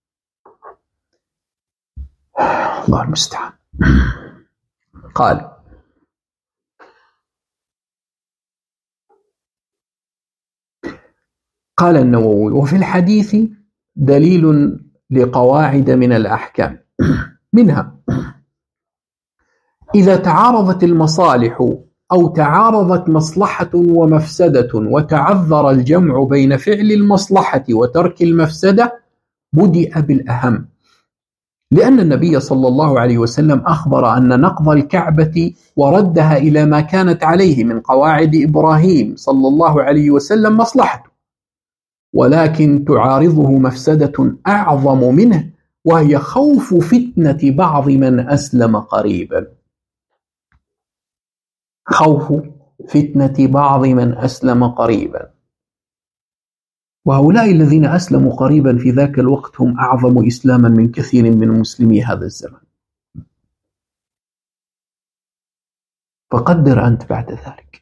الله المستعان. قال النووي: وفي الحديث دليل لقواعد من الأحكام، منها إذا تعارضت المصالح أو تعارضت مصلحة ومفسدة وتعذر الجمع بين فعل المصلحة وترك المفسدة بدأ بالأهم، لأن النبي صلى الله عليه وسلم أخبر أن نقض الكعبة وردها إلى ما كانت عليه من قواعد إبراهيم صلى الله عليه وسلم مصلحة، ولكن تعارضه مفسدة أعظم منه، وهي خوف فتنة بعض من أسلم قريبا. خوف فتنة بعض من أسلم قريبا، وهؤلاء الذين أسلموا قريبا في ذاك الوقت هم أعظم إسلاما من كثير من مسلمي هذا الزمن. فقدر أنت بعد ذلك.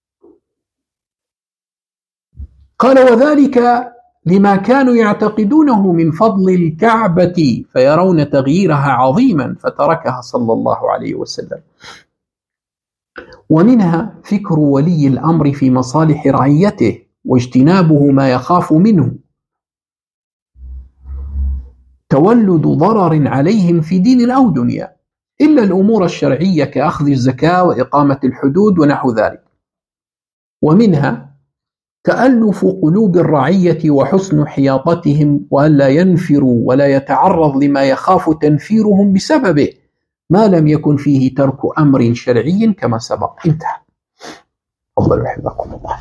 قال: وذلك لما كانوا يعتقدونه من فضل الكعبة فيرون تغييرها عظيما فتركها صلى الله عليه وسلم. ومنها فكر ولي الأمر في مصالح رعيته واجتنابه ما يخاف منه، تولد ضرر عليهم في دين أو دنيا، إلا الأمور الشرعية كأخذ الزكاة وإقامة الحدود ونحو ذلك. ومنها تألف قلوب الرعية وحسن حياطتهم، وألا ينفروا ولا يتعرض لما يخاف تنفيرهم بسببه ما لم يكن فيه ترك أمر شرعي كما سبق. انتهى. الله يحفظكم الله.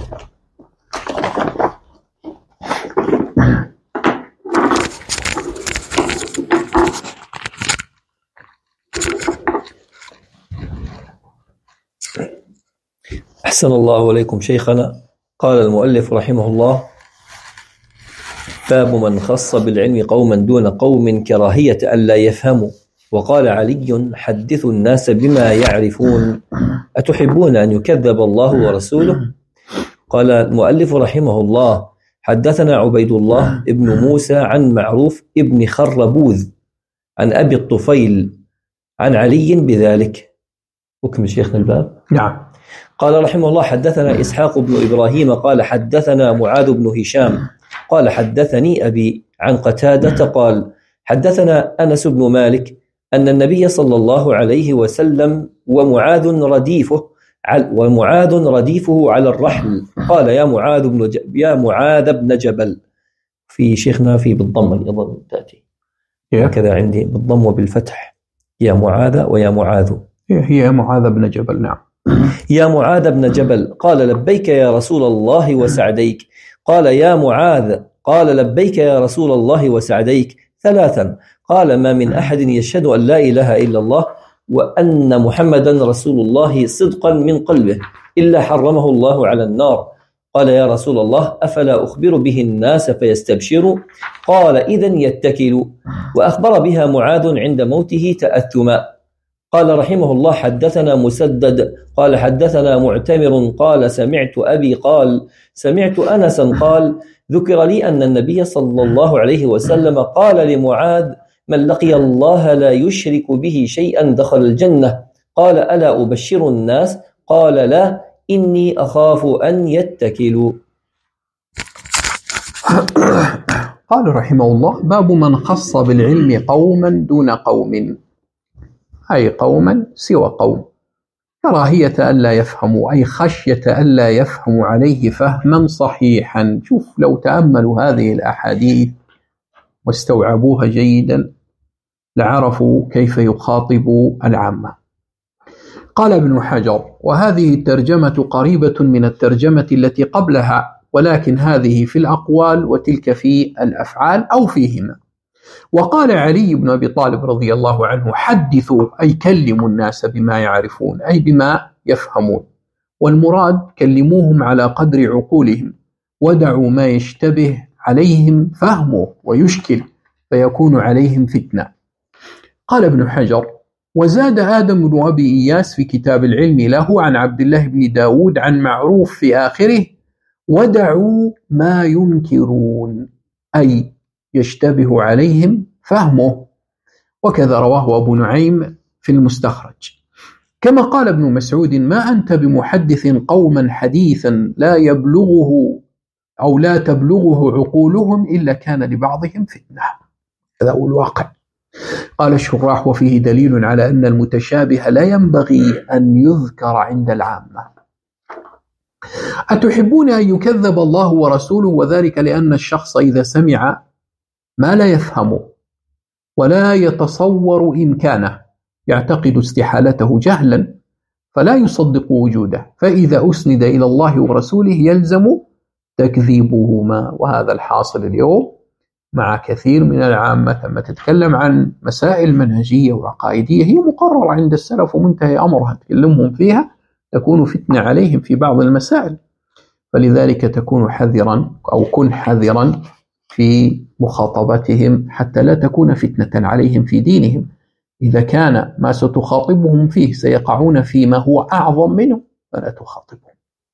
أحسن الله إليكم شيخنا. قال المؤلف رحمه الله: باب من خص بالعلم قوما دون قوم كراهية ألا يفهموا. وقال علي: حدثوا الناس بما يعرفون، أتحبون أن يكذب الله ورسوله؟ قال المؤلف رحمه الله: حدثنا عبيد الله ابن موسى عن معروف ابن خربوذ عن أبي الطفيل عن علي بذلك. أكمل شيخنا الباب. نعم. قال رحمه الله: حدثنا إسحاق بن إبراهيم قال حدثنا معاذ بن هشام قال حدثني أبي عن قتادة قال حدثنا أنس بن مالك أن النبي صلى الله عليه وسلم ومعاذ رديفه على الرحل قال: يا معاذ بن جبل. في شيخنا في بالضم أيضا تأتي هكذا عندي بالضم وبالفتح، يا معاذ ويا معاذ. هي معاذ بن جبل. نعم. يا معاذ بن جبل. قال: لبيك يا رسول الله وسعديك. قال: يا معاذ. قال: لبيك يا رسول الله وسعديك. ثلاثا: قال: ما من أحد يشهد أن لا إله إلا الله وأن محمدا رسول الله صدقا من قلبه إلا حرمه الله على النار. قال: يا رسول الله، أفلا أخبر به الناس فيستبشروا؟ قال: إذن يتكلوا. وأخبر بها معاذ عند موته تأثما. قال رحمه الله: حدثنا مسدد قال حدثنا معتمر قال سمعت أبي قال سمعت أنسا قال: ذكر لي أن النبي صلى الله عليه وسلم قال لمعاذ: من لقي الله لا يشرك به شيئا دخل الجنة. قال: ألا أبشر الناس؟ قال: لا، إني أخاف أن يتكلوا. قال رحمه الله: باب من خص بالعلم قوما دون قوم، أي قوما سوى قوم، كراهية ألا يفهموا، أي خشية ألا يفهموا عليه فهما صحيحا. شوف، لو تأملوا هذه الأحاديث واستوعبوها جيدا لعرفوا كيف يخاطبوا العامة. قال ابن حجر: وهذه الترجمة قريبة من الترجمة التي قبلها، ولكن هذه في الأقوال وتلك في الأفعال أو فيهما. وقال علي بن أبي طالب رضي الله عنه: حدثوا، أي كلموا الناس بما يعرفون، أي بما يفهمون، والمراد كلموهم على قدر عقولهم، ودعوا ما يشتبه عليهم فهمه ويشكل فيكون عليهم فتنة. قال ابن حجر: وزاد آدم بن أبي إياس في كتاب العلم له عن عبد الله بن داود عن معروف في آخره: ودعوا ما ينكرون، أي يشتبه عليهم فهمه. وكذا رواه أبو نعيم في المستخرج. كما قال ابن مسعود: ما أنت بمحدث قوما حديثا لا يبلغه أو لا تبلغه عقولهم إلا كان لبعضهم فتنة. هذا هو الواقع. قال الشراح: وفيه دليل على أن المتشابه لا ينبغي أن يذكر عند العامة. أتحبون أن يكذب الله ورسوله؟ وذلك لأن الشخص إذا سمع ما لا يفهمه ولا يتصور إمكانه يعتقد استحالته جهلا فلا يصدق وجوده، فإذا أسند إلى الله ورسوله يلزم تكذيبهما. وهذا الحاصل اليوم مع كثير من العامة. لما تتكلم عن مسائل منهجية وعقائدية هي مقررة عند السلف ومنتهي أمرها، تكلمهم فيها تكون فتنة عليهم في بعض المسائل، فلذلك تكون حذرا أو كن حذرا في مخاطبتهم حتى لا تكون فتنة عليهم في دينهم. إذا كان ما ستخاطبهم فيه سيقعون فيما هو أعظم منه فلا تخاطبهم.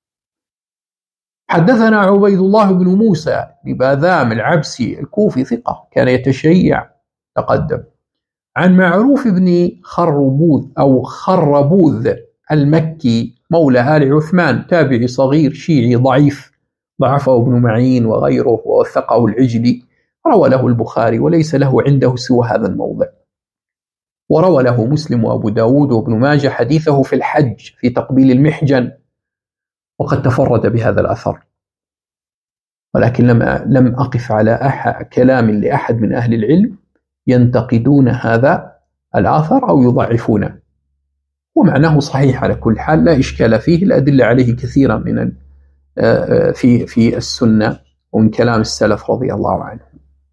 حدثنا عبيد الله بن موسى بن باذام العبسي الكوفي ثقة كان يتشيع تقدم، عن معروف بن خربوذ أو خربوذ المكي مولى آل عثمان، تابعي صغير شيعي ضعيف، ضعفه ابن معين وغيره ووثقه العجلي، روى له البخاري وليس له عنده سوى هذا الموضع، وروى له مسلم وأبو داود وابن ماجه حديثه في الحج في تقبيل المحجن، وقد تفرد بهذا الأثر. ولكن لم أقف على كلام لأحد من أهل العلم ينتقدون هذا الأثر أو يضعفونه، ومعناه صحيح على كل حال لا إشكال فيه، الأدلة عليه كثيرا من في السنة ومن كلام السلف رضي الله عنه.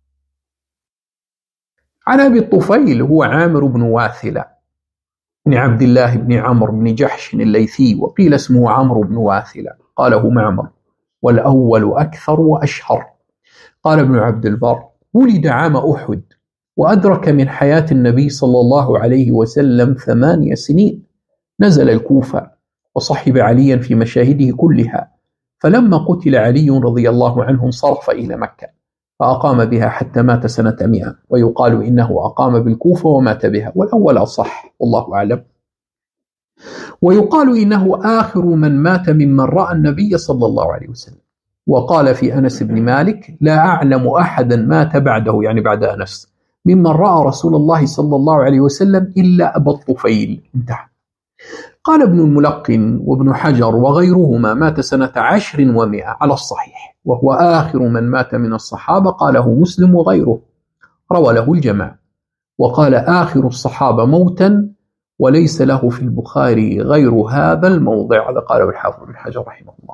عن أبي الطفيل هو عامر بن واثلة بن عبد الله بن عمرو بن جحش الليثي، وقيل اسمه عمرو بن واثلة، قاله معمر، والأول أكثر وأشهر. قال ابن عبد البر: ولد عام أحد، وأدرك من حياة النبي صلى الله عليه وسلم 8 سنين، نزل الكوفة وصحب عليا في مشاهده كلها، فلما قتل علي رضي الله عنه انصرف إلى مكة فأقام بها حتى مات سنة 100، ويقال إنه أقام بالكوفة ومات بها، والأول أصح والله أعلم. ويقال إنه آخر من مات ممن رأى النبي صلى الله عليه وسلم. وقال في أنس بن مالك: لا أعلم أحدا مات بعده، يعني بعد أنس، ممن رأى رسول الله صلى الله عليه وسلم إلا أبا الطفيل. انتهى. قال ابن الملقن وابن حجر وغيرهما: مات سنة 10 و100 على الصحيح، وهو آخر من مات من الصحابة، قاله مسلم وغيره، روى له الجماعة. وقال: آخر الصحابة موتا، وليس له في البخاري غير هذا الموضع. هذا قاله الحافظ بن حجر رحمه الله.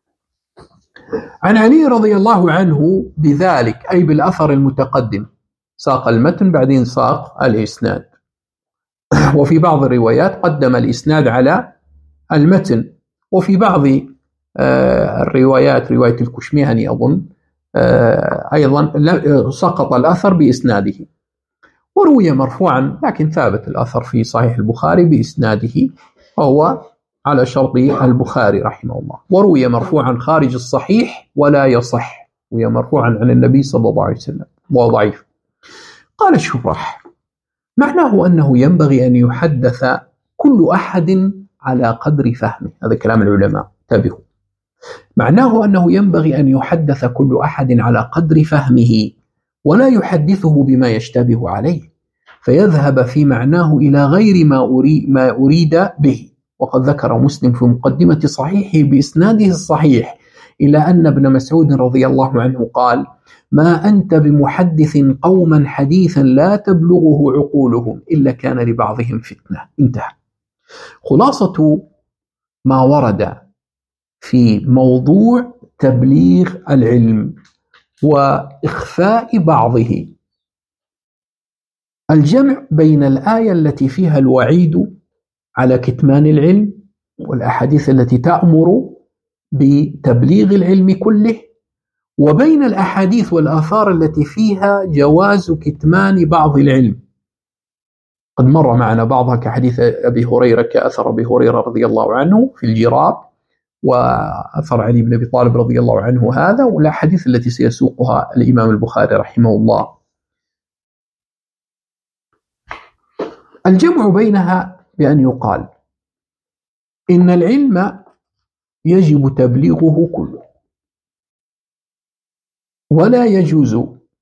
عن علي رضي الله عنه بذلك، أي بالأثر المتقدم، ساق المتن بعدين ساق الإسناد. وفي بعض الروايات قدم الإسناد على المتن، وفي بعض الروايات رواية الكشميهني أظن أيضا سقط الأثر بإسناده. وروي مرفوعا، لكن ثابت الأثر في صحيح البخاري بإسناده وهو على شرط البخاري رحمه الله. وروي مرفوعا خارج الصحيح ولا يصح، روي مرفوعا عن النبي صلى الله عليه وسلم وضعيف. قال الشراح: معناه أنه ينبغي أن يحدث كل أحد على قدر فهمه. هذا كلام العلماء، انتبهوا. معناه أنه ينبغي أن يحدث كل أحد على قدر فهمه، ولا يحدثه بما يشتبه عليه فيذهب في معناه إلى غير ما أريد به. وقد ذكر مسلم في مقدمة صحيحه بإسناده الصحيح إلى أن ابن مسعود رضي الله عنه قال: ما أنت بمحدث قوما حديثا لا تبلغه عقولهم إلا كان لبعضهم فتنة. انتهى. خلاصة ما ورد في موضوع تبليغ العلم وإخفاء بعضه: الجمع بين الآية التي فيها الوعيد على كتمان العلم والأحاديث التي تأمر بتبليغ العلم كله، وبين الأحاديث والآثار التي فيها جواز كتمان بعض العلم. قد مر معنا بعضها كحديث أبي هريرة، كأثر أبي هريرة رضي الله عنه في الجراب، وأثر علي بن أبي طالب رضي الله عنه هذا، والأحاديث التي سيسوقها الإمام البخاري رحمه الله. الجمع بينها بأن يقال إن العلم يجب تبليغه كله، ولا يجوز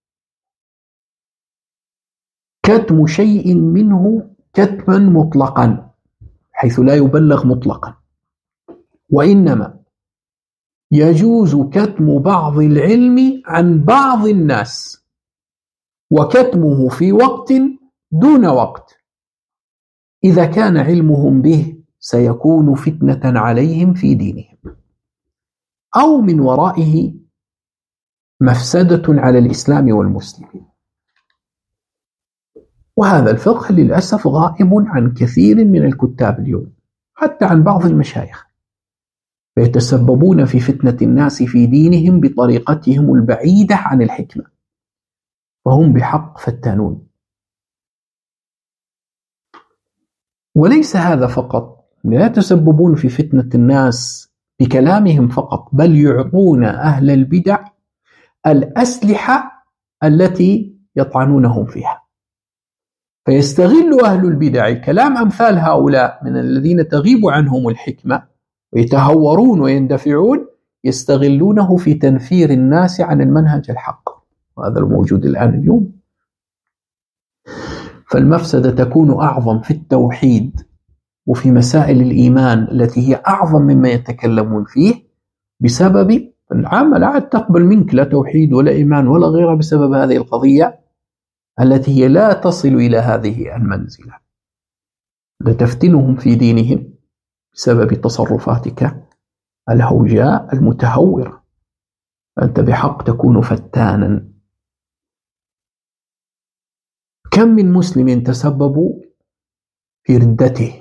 كتم شيء منه كتما مطلقا حيث لا يبلغ مطلقا، وإنما يجوز كتم بعض العلم عن بعض الناس، وكتمه في وقت دون وقت إذا كان علمهم به سيكون فتنة عليهم في دينهم، أو من ورائه مفسدة على الإسلام والمسلمين. وهذا الفقه للأسف غائب عن كثير من الكتاب اليوم، حتى عن بعض المشايخ، فيتسببون في فتنة الناس في دينهم بطريقتهم البعيدة عن الحكمة، وهم بحق فتانون. وليس هذا فقط، لا يتسببون في فتنة الناس بكلامهم فقط، بل يعطون أهل البدع الأسلحة التي يطعنونهم فيها، فيستغل أهل البدع كلام أمثال هؤلاء من الذين تغيب عنهم الحكمة ويتهورون ويندفعون، يستغلونه في تنفير الناس عن المنهج الحق، وهذا الموجود الآن اليوم. فالمفسدة تكون أعظم في التوحيد وفي مسائل الإيمان التي هي أعظم مما يتكلمون فيه، بسبب العامة لا تقبل منك لا توحيد ولا إيمان ولا غيرها، بسبب هذه القضية التي هي لا تصل إلى هذه المنزلة. لتفتنهم في دينهم بسبب تصرفاتك الهوجاء المتهورة، فأنت بحق تكون فتانا. كم من مسلم تسببوا في ردته،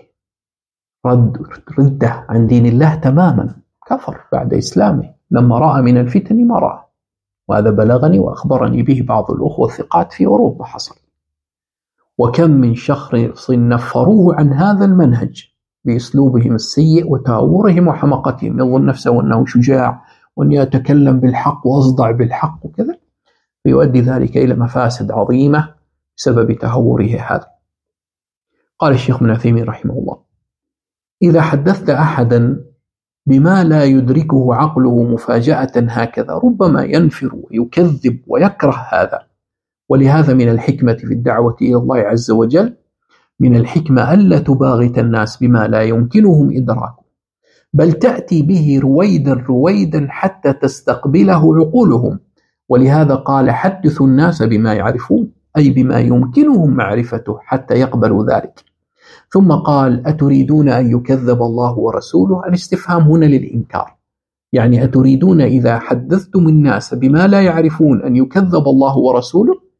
ردة عن دين الله تماما، كفر بعد إسلامه لما رأى من الفتن ما رأى، وهذا بلغني وأخبرني به بعض الأخوة الثقات في أوروبا حصل. وكم من شخص نفروه عن هذا المنهج بأسلوبهم السيء وتهورهم وحمقتهم، يظن نفسه أنه شجاع وأن يتكلم بالحق وأصدع بالحق وكذا، فيؤدي ذلك إلى مفاسد عظيمة بسبب تهوره هذا. قال الشيخ ابن عثيمين رحمه الله: إذا حدثت أحدا بما لا يدركه عقله مفاجأة هكذا ربما ينفر ويكذب ويكره هذا. ولهذا من الحكمة في الدعوة إلى الله عز وجل، من الحكمة ألا تباغت الناس بما لا يمكنهم إدراكه، بل تأتي به رويدا رويدا حتى تستقبله عقولهم. ولهذا قال: حدثوا الناس بما يعرفون، أي بما يمكنهم معرفته حتى يقبلوا ذلك. ثم قال: أتريدون أن يكذب الله ورسوله؟ الاستفهام هنا للإنكار، يعني أتريدون إذا حدثتم الناس بما لا يعرفون أن يكذب الله ورسوله؟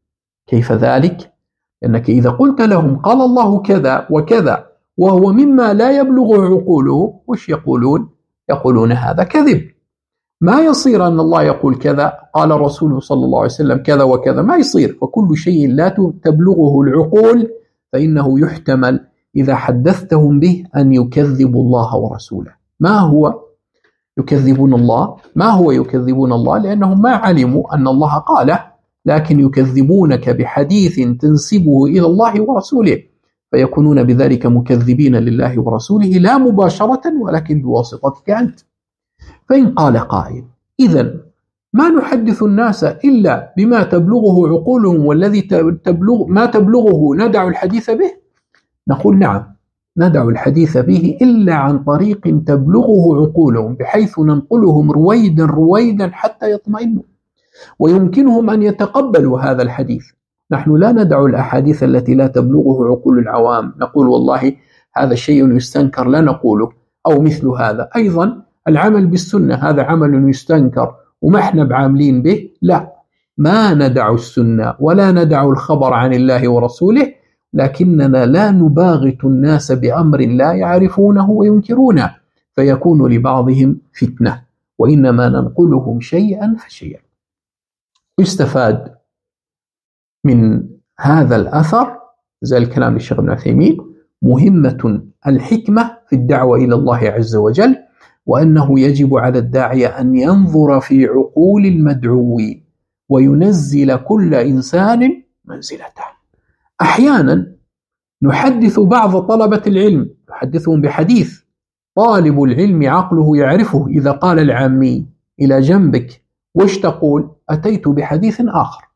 كيف ذلك؟ لأنك إذا قلت لهم قال الله كذا وكذا وهو مما لا يبلغ عقوله، وش يقولون؟ يقولون هذا كذب. ما يصير أن الله يقول كذا قال الرسول صلى الله عليه وسلم كذا وكذا، ما يصير. فكل شيء لا تبلغه العقول فإنه يحتمل إذا حدثتهم به أن يكذبوا الله ورسوله. ما هو يكذبون الله؟ ما هو يكذبون الله؟ لأنهم ما علموا أن الله قاله، لكن يكذبونك بحديث تنسبه إلى الله ورسوله، فيكونون بذلك مكذبين لله ورسوله لا مباشرة ولكن بواسطتك أنت. فإن قال قائل إذن ما نحدث الناس إلا بما تبلغه عقولهم والذي ما تبلغه ندع الحديث به؟ نقول نعم، ندع الحديث به إلا عن طريق تبلغه عقولهم، بحيث ننقلهم رويدا رويدا حتى يطمئنوا ويمكنهم أن يتقبلوا هذا الحديث. نحن لا ندع الأحاديث التي لا تبلغه عقول العوام، نقول والله هذا شيء يستنكر لا نقوله، أو مثل هذا. أيضا العمل بالسنة هذا عمل يستنكر وما احنا بعاملين به، لا، ما ندع السنة ولا ندع الخبر عن الله ورسوله، لكننا لا نباغت الناس بأمر لا يعرفونه وينكرونه فيكون لبعضهم فتنة، وإنما ننقلهم شيئا فشيئا. يستفاد من هذا الأثر زي الكلام للشيخ ابن عثيمين مهمة الحكمة في الدعوة إلى الله عز وجل، وأنه يجب على الداعية أن ينظر في عقول المدعو وينزل كل إنسان منزلته. أحيانا نحدث بعض طلبة العلم، نحدثهم بحديث طالب العلم عقله يعرفه، إذا قال العامي إلى جنبك وش تقول؟ أتيت بحديث آخر.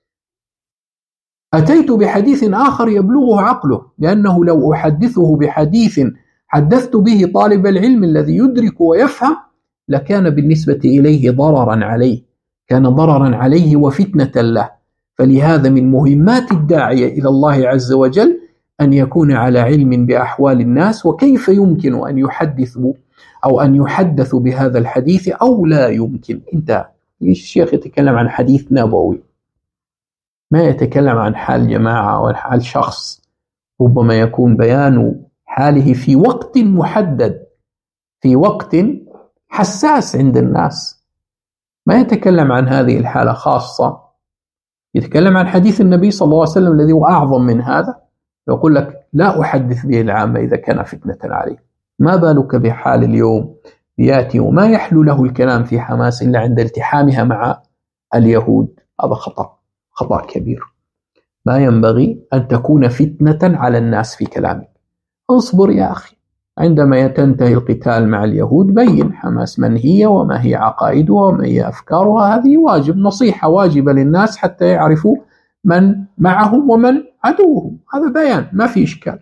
أتيت بحديث آخر يبلغه عقله، لأنه لو أحدثه بحديث حدثت به طالب العلم الذي يدرك ويفهم لكان بالنسبة إليه ضررا عليه، كان ضررا عليه وفتنة له. فلهذا من مهمات الداعية إلى الله عز وجل أن يكون على علم بأحوال الناس وكيف يمكن أن يحدثوا أو أن يحدثوا بهذا الحديث أو لا يمكن. أنت الشيخ يتكلم عن حديث نبوي، ما يتكلم عن حال جماعة أو حال شخص، ربما يكون بيان حاله في وقت محدد، في وقت حساس عند الناس، ما يتكلم عن هذه الحالة خاصة، يتكلم عن حديث النبي صلى الله عليه وسلم الذي هو أعظم من هذا، يقول لك لا أحدث به العامة إذا كان فتنة عليه. ما بالك بحال اليوم يأتي وما يحلو له الكلام في حماس إلا عند التحامها مع اليهود. هذا خطأ كبير. ما ينبغي أن تكون فتنة على الناس في كلامك. اصبر يا أخي، عندما تنتهي القتال مع اليهود بين حماس من هي وما هي عقائدها وما هي أفكارها، هذه واجب، نصيحة واجبة للناس حتى يعرفوا من معهم ومن عدوهم، هذا بيان ما في إشكال.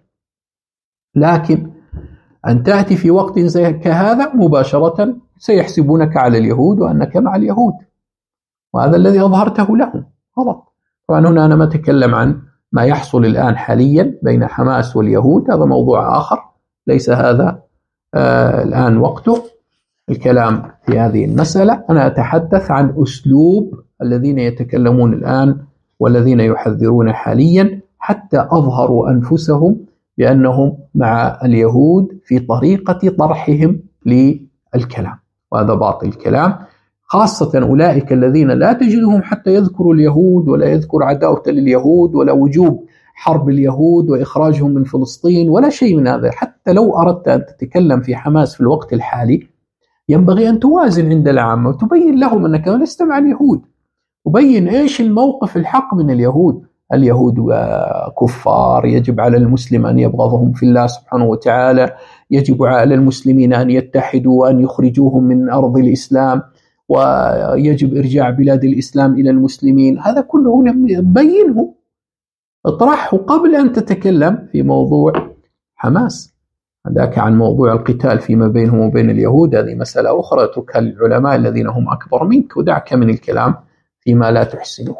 لكن أن تأتي في وقت زي كهذا مباشرة سيحسبونك على اليهود وأنك مع اليهود، وهذا الذي أظهرته لهم غلط. طبعا هنا أنا ما أتكلم عن ما يحصل الآن حاليا بين حماس واليهود، هذا موضوع آخر، ليس هذا الآن وقته الكلام في هذه المسألة. أنا أتحدث عن أسلوب الذين يتكلمون الآن والذين يحذرون حاليا حتى أظهروا أنفسهم بأنهم مع اليهود في طريقة طرحهم للكلام، وهذا باطل الكلام، خاصة أولئك الذين لا تجدهم حتى يذكروا اليهود ولا يذكر عداوة لليهود ولا وجوب حرب اليهود وإخراجهم من فلسطين ولا شيء من هذا. حتى لو أردت أن تتكلم في حماس في الوقت الحالي ينبغي أن توازن عند العامة وتبين لهم أنك لست مع اليهود، وبين إيش الموقف الحق من اليهود. اليهود كفار، يجب على المسلم أن يبغضهم في الله سبحانه وتعالى، يجب على المسلمين أن يتحدوا وأن يخرجوهم من أرض الإسلام، ويجب إرجاع بلاد الإسلام إلى المسلمين. هذا كله بينه، اطرحه قبل أن تتكلم في موضوع حماس. ذاك عن موضوع القتال فيما بينهم وبين اليهود هذه مسألة أخرى، تكل العلماء الذين هم أكبر منك، ودعك من الكلام فيما لا تحسنه.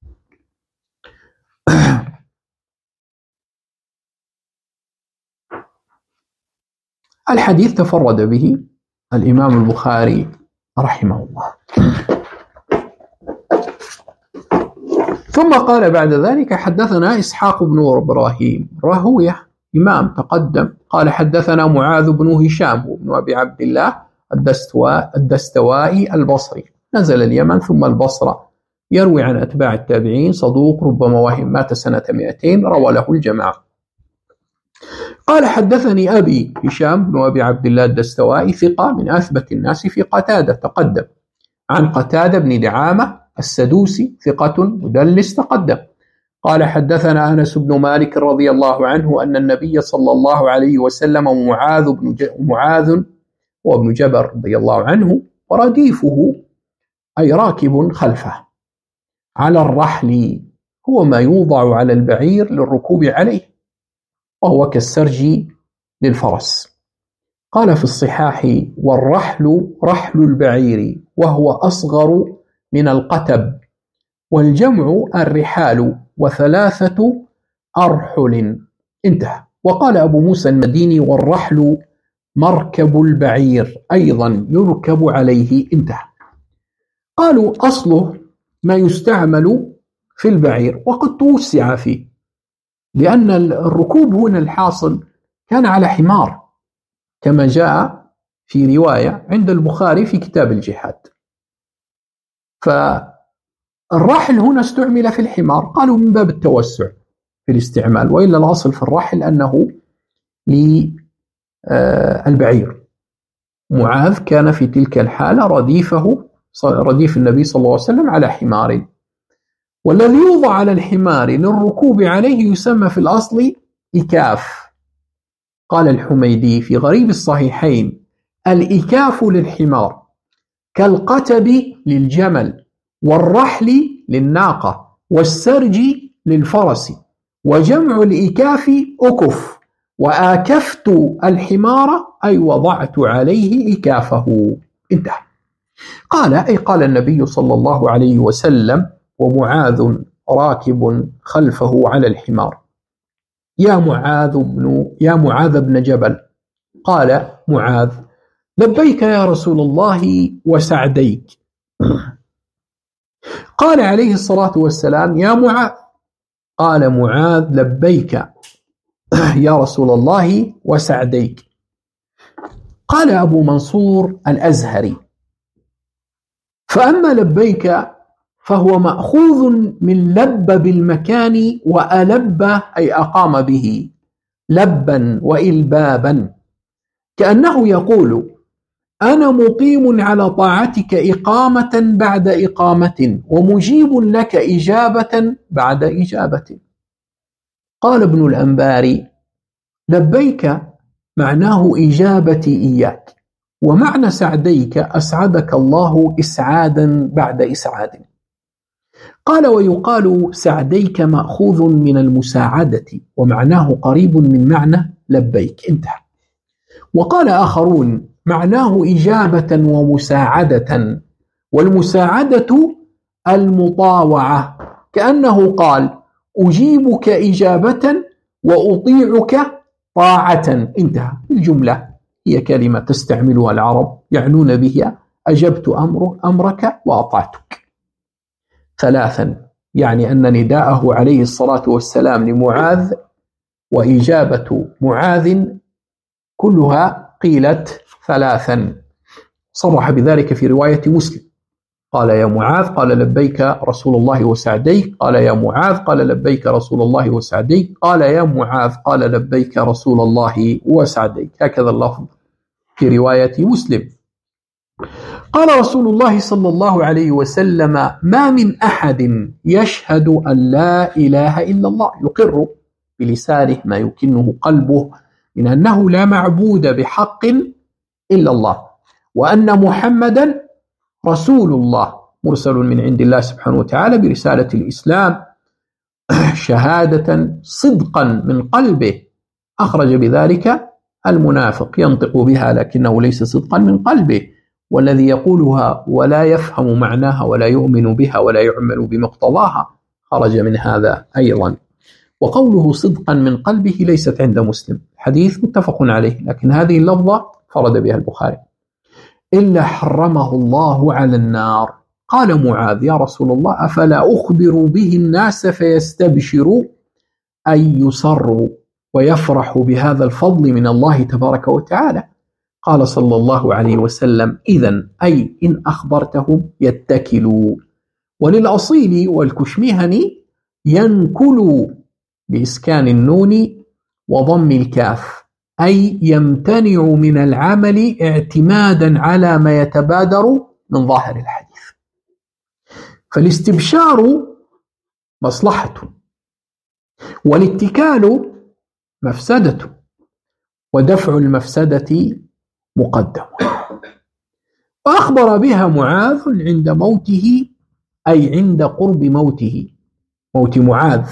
الحديث تفرد به الإمام البخاري رحمه الله. ثم قال بعد ذلك حدثنا إسحاق بن إبراهيم راهويه إمام تقدم. قال حدثنا معاذ بن هشام بن أبي عبد الله الدستوائي البصري، نزل اليمن ثم البصرة، يروي عن أتباع التابعين، صدوق ربما وهم، مات سنة 200، روى له الجماعة. قال حدثني أبي هشام بن أبي عبد الله الدستوائي ثقة من أثبت الناس في قتادة تقدم، عن قتادة بن دعامة السدوسي ثقة مدلس تقدم. قال حدثنا أنس بن مالك رضي الله عنه أن النبي صلى الله عليه وسلم ومعاذ وابن جبل رضي الله عنه ورديفه أي راكب خلفه على الرحل، هو ما يوضع على البعير للركوب عليه، وهو كالسرج للفرس. قال في الصحاح والرحل رحل البعير وهو أصغر من القتب، والجمع الرحال، وثلاثة أرحل. انتهى. وقال أبو موسى المديني والرحل مركب البعير أيضا يركب عليه. انتهى. قالوا أصله ما يستعمل في البعير، وقد توسع فيه، لأن الركوب هنا الحاصل كان على حمار كما جاء في رواية عند البخاري في كتاب الجهاد، فالرحل هنا استعمل في الحمار، قالوا من باب التوسع في الاستعمال، وإلا الأصل في الرحل أنه للبعير. معاذ كان في تلك الحالة رديف النبي صلى الله عليه وسلم على حمار، والذي يوضع على الحمار للركوب عليه يسمى في الأصل إكاف. قال الحميدي في غريب الصحيحين الإكاف للحمار كالقتب للجمل، والرحل للناقة، والسرج للفرس، وجمع الإكاف أكف، وآكفت الحمار أي وضعت عليه إكافه. انتهى. قال النبي صلى الله عليه وسلم ومعاذ راكب خلفه على الحمار يا معاذ بن جبل. قال معاذ لبيك يا رسول الله وسعديك. قال عليه الصلاة والسلام يا معاذ. قال معاذ لبيك يا رسول الله وسعديك. قال أبو منصور الأزهري فأما لبيك فهو مأخوذ من لب بالمكان، وألب أي أقام به، لبا وإلبابا، كأنه يقول أنا مقيم على طاعتك إقامة بعد إقامة، ومجيب لك إجابة بعد إجابة. قال ابن الأنباري لبيك معناه إجابتي إياك، ومعنى سعديك أسعدك الله إسعادا بعد إسعاد. قال ويقال سعديك مأخوذ من المساعدة، ومعناه قريب من معنى لبيك. انتهى. وقال آخرون معناه إجابة ومساعدة، والمساعدة المطاوعة، كأنه قال أجيبك إجابة وأطيعك طاعة. انتهى. الجملة هي كلمة تستعملها العرب يعنون بها أجبت أمرك وأطعتك. ثلاثا، يعني أن نداءه عليه الصلاة والسلام لمعاذ وإجابة معاذ كلها قيلت ثلاثا، صرح بذلك في رواية مسلم. قال يا معاذ، قال لبيك رسول الله وسعديك، قال يا معاذ، قال لبيك رسول الله وسعديك، قال يا معاذ، قال لبيك رسول الله وسعديك. هكذا اللفظ في رواية مسلم. قال رسول الله صلى الله عليه وسلم ما من أحد يشهد أن لا إله إلا الله، يقر بلسانه ما يكنه قلبه من أنه لا معبود بحق إلا الله، وأن محمدا رسول الله مرسل من عند الله سبحانه وتعالى برسالة الإسلام، شهادة صدقا من قلبه، أخرج بذلك المنافق ينطق بها لكنه ليس صدقا من قلبه، والذي يقولها ولا يفهم معناها ولا يؤمن بها ولا يعمل بمقتضاها خرج من هذا أيضا. وقوله صدقا من قلبه ليست عند مسلم، حديث متفق عليه، لكن هذه اللفظة فرد بها البخاري. إلا حرمه الله على النار، قال معاذ: يا رسول الله، أفلا أخبر به الناس فيستبشروا، أي يسروا ويفرحوا بهذا الفضل من الله تبارك وتعالى؟ قال صلى الله عليه وسلم: إذن أي إن أخبرتهم يتكلوا. وللأصيل والكشمهني ينكلوا بإسكان النون وضم الكاف، أي يمتنع من العمل اعتمادا على ما يتبادر من ظاهر الحديث. فالاستبشار مصلحة، والاتكال مفسدة، ودفع المفسدة مقدم. وأخبر بها معاذ عند موته، أي عند قرب موته، موت معاذ.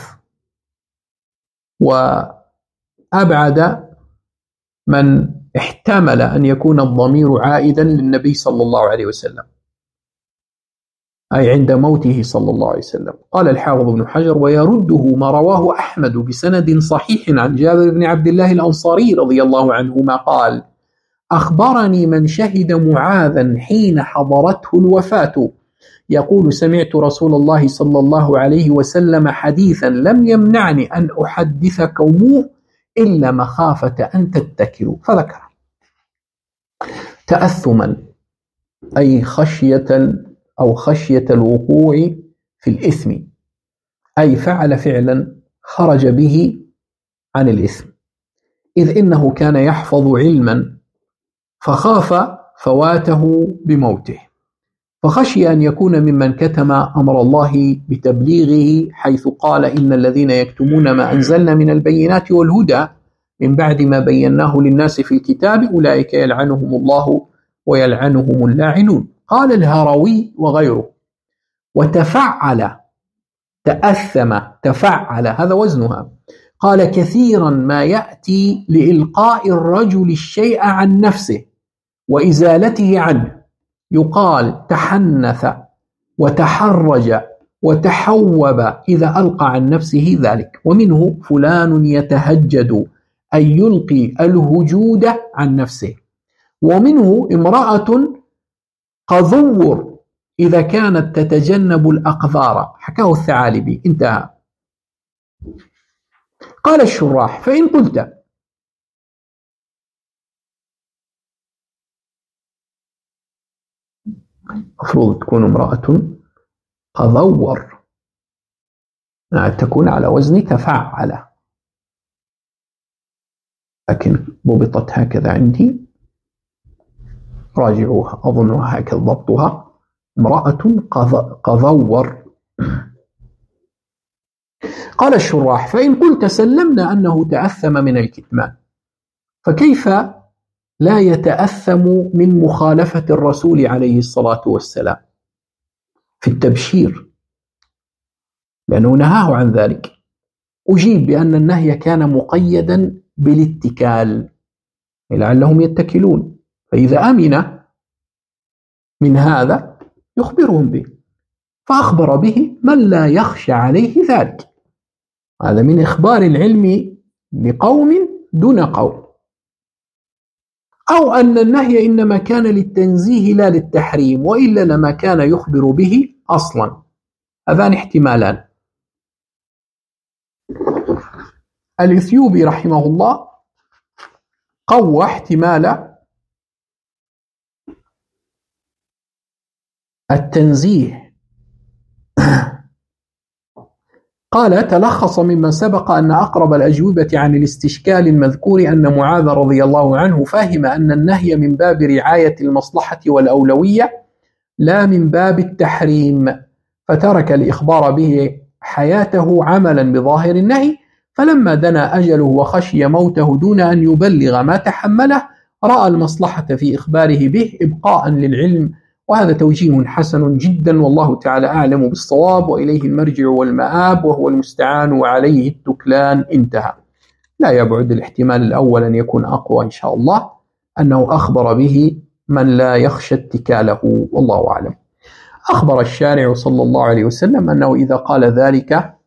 وأبعد من احتمل أن يكون الضمير عائدا للنبي صلى الله عليه وسلم، أي عند موته صلى الله عليه وسلم. قال الحافظ ابن حجر: ويرده ما رواه أحمد بسند صحيح عن جابر بن عبد الله الأنصاري رضي الله عنهما قال: أخبرني من شهد معاذا حين حضرته الوفاة يقول: سمعت رسول الله صلى الله عليه وسلم حديثا لم يمنعني أن أحدثكم إلا مخافة أن تتكلوا، فذكر تأثما، أي خشية أو خشية الوقوع في الإثم، أي فعل فعلا خرج به عن الإثم، إذ إنه كان يحفظ علما فخاف فواته بموته، فخشي أن يكون ممن كتم أمر الله بتبليغه، حيث قال: إن الذين يكتمون ما أنزلنا من البينات والهدى من بعد ما بيناه للناس في الكتاب أولئك يلعنهم الله ويلعنهم اللاعنون. قال الهروي وغيره: وتفعل، تأثم، تفعل، هذا وزنها. قال: كثيرا ما يأتي لإلقاء الرجل الشيء عن نفسه وإزالته عنه، يقال تحنث وتحرج وتحوب إذا ألقى عن نفسه ذلك. ومنه فلان يتهجد، أي يلقي الهجود عن نفسه. ومنه امرأة قذور، إذا كانت تتجنب الأقذار، حكاه الثعالبي، انتهى. قال الشراح: فإن قلت مفروض تكون امرأة قذور، تكون على وزن تفعل، لكن ضبطت هكذا عندي، راجعوها، أظنها هكذا ضبطها، امرأة قذور. قال الشراح: فإن قلت سلمنا أنه تأثم من الكتمان، فكيف لا يتأثم من مخالفة الرسول عليه الصلاة والسلام في التبشير، لأنه نهاه عن ذلك؟ أجيب بأن النهي كان مقيدا بالاتكال، لعلهم يتكلون، فإذا أمن من هذا يخبرهم به، فأخبر به من لا يخشى عليه ذلك. هذا من إخبار العلم لقوم دون قوم. أو أن النهي إنما كان للتنزيه لا للتحريم، وإلا لما كان يخبر به أصلا. هذان احتمالان. الإثيوبي رحمه الله قوى احتمال التنزيه، قال: تلخص مما سبق أن أقرب الأجوبة عن الاستشكال المذكور أن معاذ رضي الله عنه فهم أن النهي من باب رعاية المصلحة والأولوية لا من باب التحريم، فترك الإخبار به حياته عملا بظاهر النهي، فلما دنا أجله وخشي موته دون أن يبلغ ما تحمله رأى المصلحة في إخباره به إبقاء للعلم. وهذا توجيه حسن جدا، والله تعالى أعلم بالصواب، وإليه المرجع والمآب، وهو المستعان وعليه التكلان، انتهى. لا يبعد الاحتمال الأول أن يكون أقوى إن شاء الله، أنه أخبر به من لا يخشى اتكاله، والله أعلم. أخبر الشارع صلى الله عليه وسلم أنه إذا قال ذلك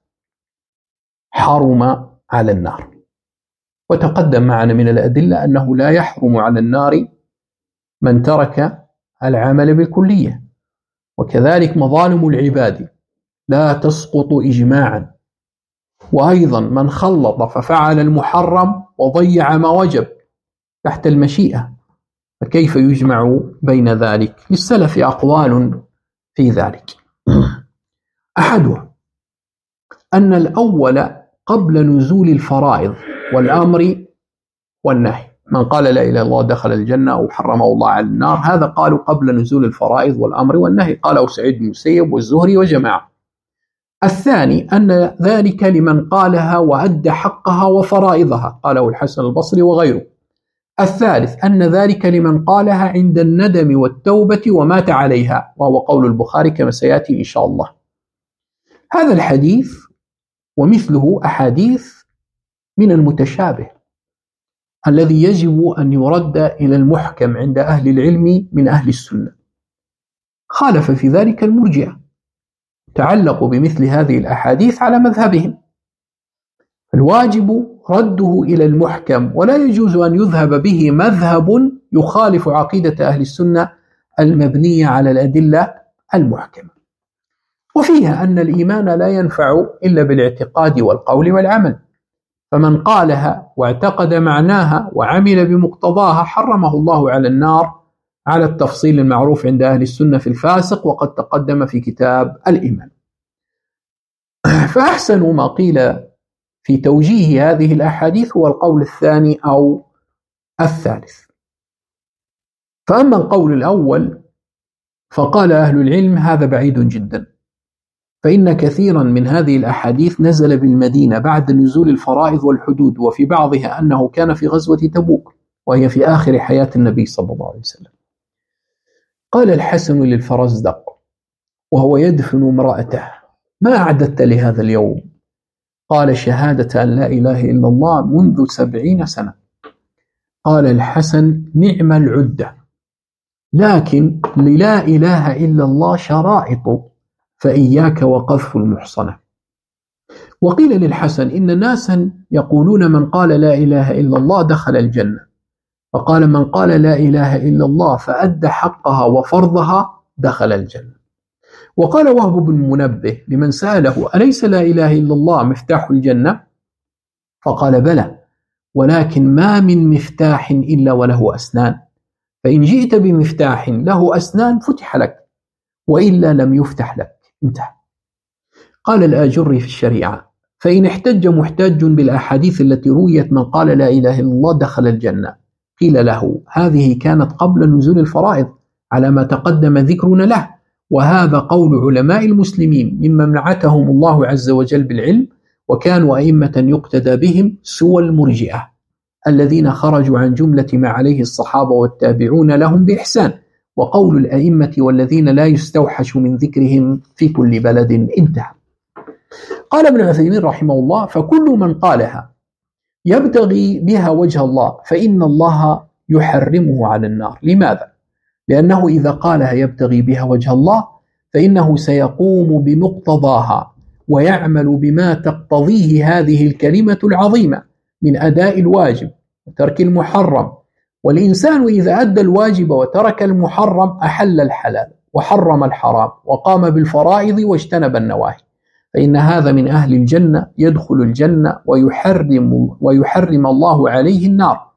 حرم على النار، وتقدم معنا من الأدلة أنه لا يحرم على النار من ترك العمل بالكلية، وكذلك مظالم العباد لا تسقط إجماعا. وأيضا من خلط ففعل المحرم وضيع ما وجب تحت المشيئة، فكيف يجمع بين ذلك؟ للسلف أقوال في ذلك. أحدها أن الأول قبل نزول الفرائض والأمر والنهي، من قال لا إله إلا الله دخل الجنة أو حرمه الله على النار، هذا قالوا قبل نزول الفرائض والأمر والنهي، قاله سعيد بن المسيب والزهري وجماعة. الثاني أن ذلك لمن قالها وأدى حقها وفرائضها، قاله الحسن البصري وغيره. الثالث أن ذلك لمن قالها عند الندم والتوبة ومات عليها، وهو قول البخاري كما سيأتي إن شاء الله. هذا الحديث ومثله أحاديث من المتشابه الذي يجب أن يرد إلى المحكم عند أهل العلم من أهل السنة. خالف في ذلك المرجئة، تعلقوا بمثل هذه الأحاديث على مذهبهم، الواجب رده إلى المحكم، ولا يجوز أن يذهب به مذهب يخالف عقيدة أهل السنة المبنية على الأدلة المحكمة. وفيها أن الإيمان لا ينفع إلا بالاعتقاد والقول والعمل، فمن قالها واعتقد معناها وعمل بمقتضاها حرمه الله على النار على التفصيل المعروف عند أهل السنة في الفاسق، وقد تقدم في كتاب الإيمان. فأحسن ما قيل في توجيه هذه الأحاديث هو القول الثاني أو الثالث. فأما القول الأول فقال أهل العلم هذا بعيد جدا، فإن كثيرا من هذه الأحاديث نزل بالمدينة بعد نزول الفرائض والحدود، وفي بعضها أنه كان في غزوة تبوك وهي في آخر حياة النبي صلى الله عليه وسلم. قال الحسن للفرزدق وهو يدفن امرأته: ما أعددت لهذا اليوم؟ قال: شهادة أن لا إله إلا الله منذ 70 سنة. قال الحسن: نعم العدة، لكن للا إله إلا الله شرائط، فإياك وقذف المحصنة. وقيل للحسن: إن ناسا يقولون من قال لا إله إلا الله دخل الجنة، فقال: من قال لا إله إلا الله فأدى حقها وفرضها دخل الجنة. وقال وهب بن منبه لمن سأله: أليس لا إله إلا الله مفتاح الجنة؟ فقال: بلى، ولكن ما من مفتاح إلا وله أسنان، فإن جئت بمفتاح له أسنان فتح لك، وإلا لم يفتح لك. انتهى. قال الآجري في الشريعة: فإن احتج محتاج بالأحاديث التي رويت من قال لا إله إلا الله دخل الجنة، قيل له: هذه كانت قبل نزول الفرائض على ما تقدم ذكرنا له، وهذا قول علماء المسلمين ممن منعتهم الله عز وجل بالعلم، وكانوا أئمة يقتدى بهم سوى المرجئة الذين خرجوا عن جملة ما عليه الصحابة والتابعون لهم بإحسان، وقول الأئمة والذين لا يستوحش من ذكرهم في كل بلد. انتهى. قال ابن عثيمين رحمه الله: فكل من قالها يبتغي بها وجه الله فإن الله يحرمه على النار. لماذا؟ لأنه إذا قالها يبتغي بها وجه الله فإنه سيقوم بمقتضاها ويعمل بما تقتضيه هذه الكلمة العظيمة من أداء الواجب وترك المحرم، والإنسان إذا أدى الواجب وترك المحرم أحل الحلال وحرم الحرام وقام بالفرائض واجتنب النواهي، فإن هذا من أهل الجنة يدخل الجنة ويحرم الله عليه النار.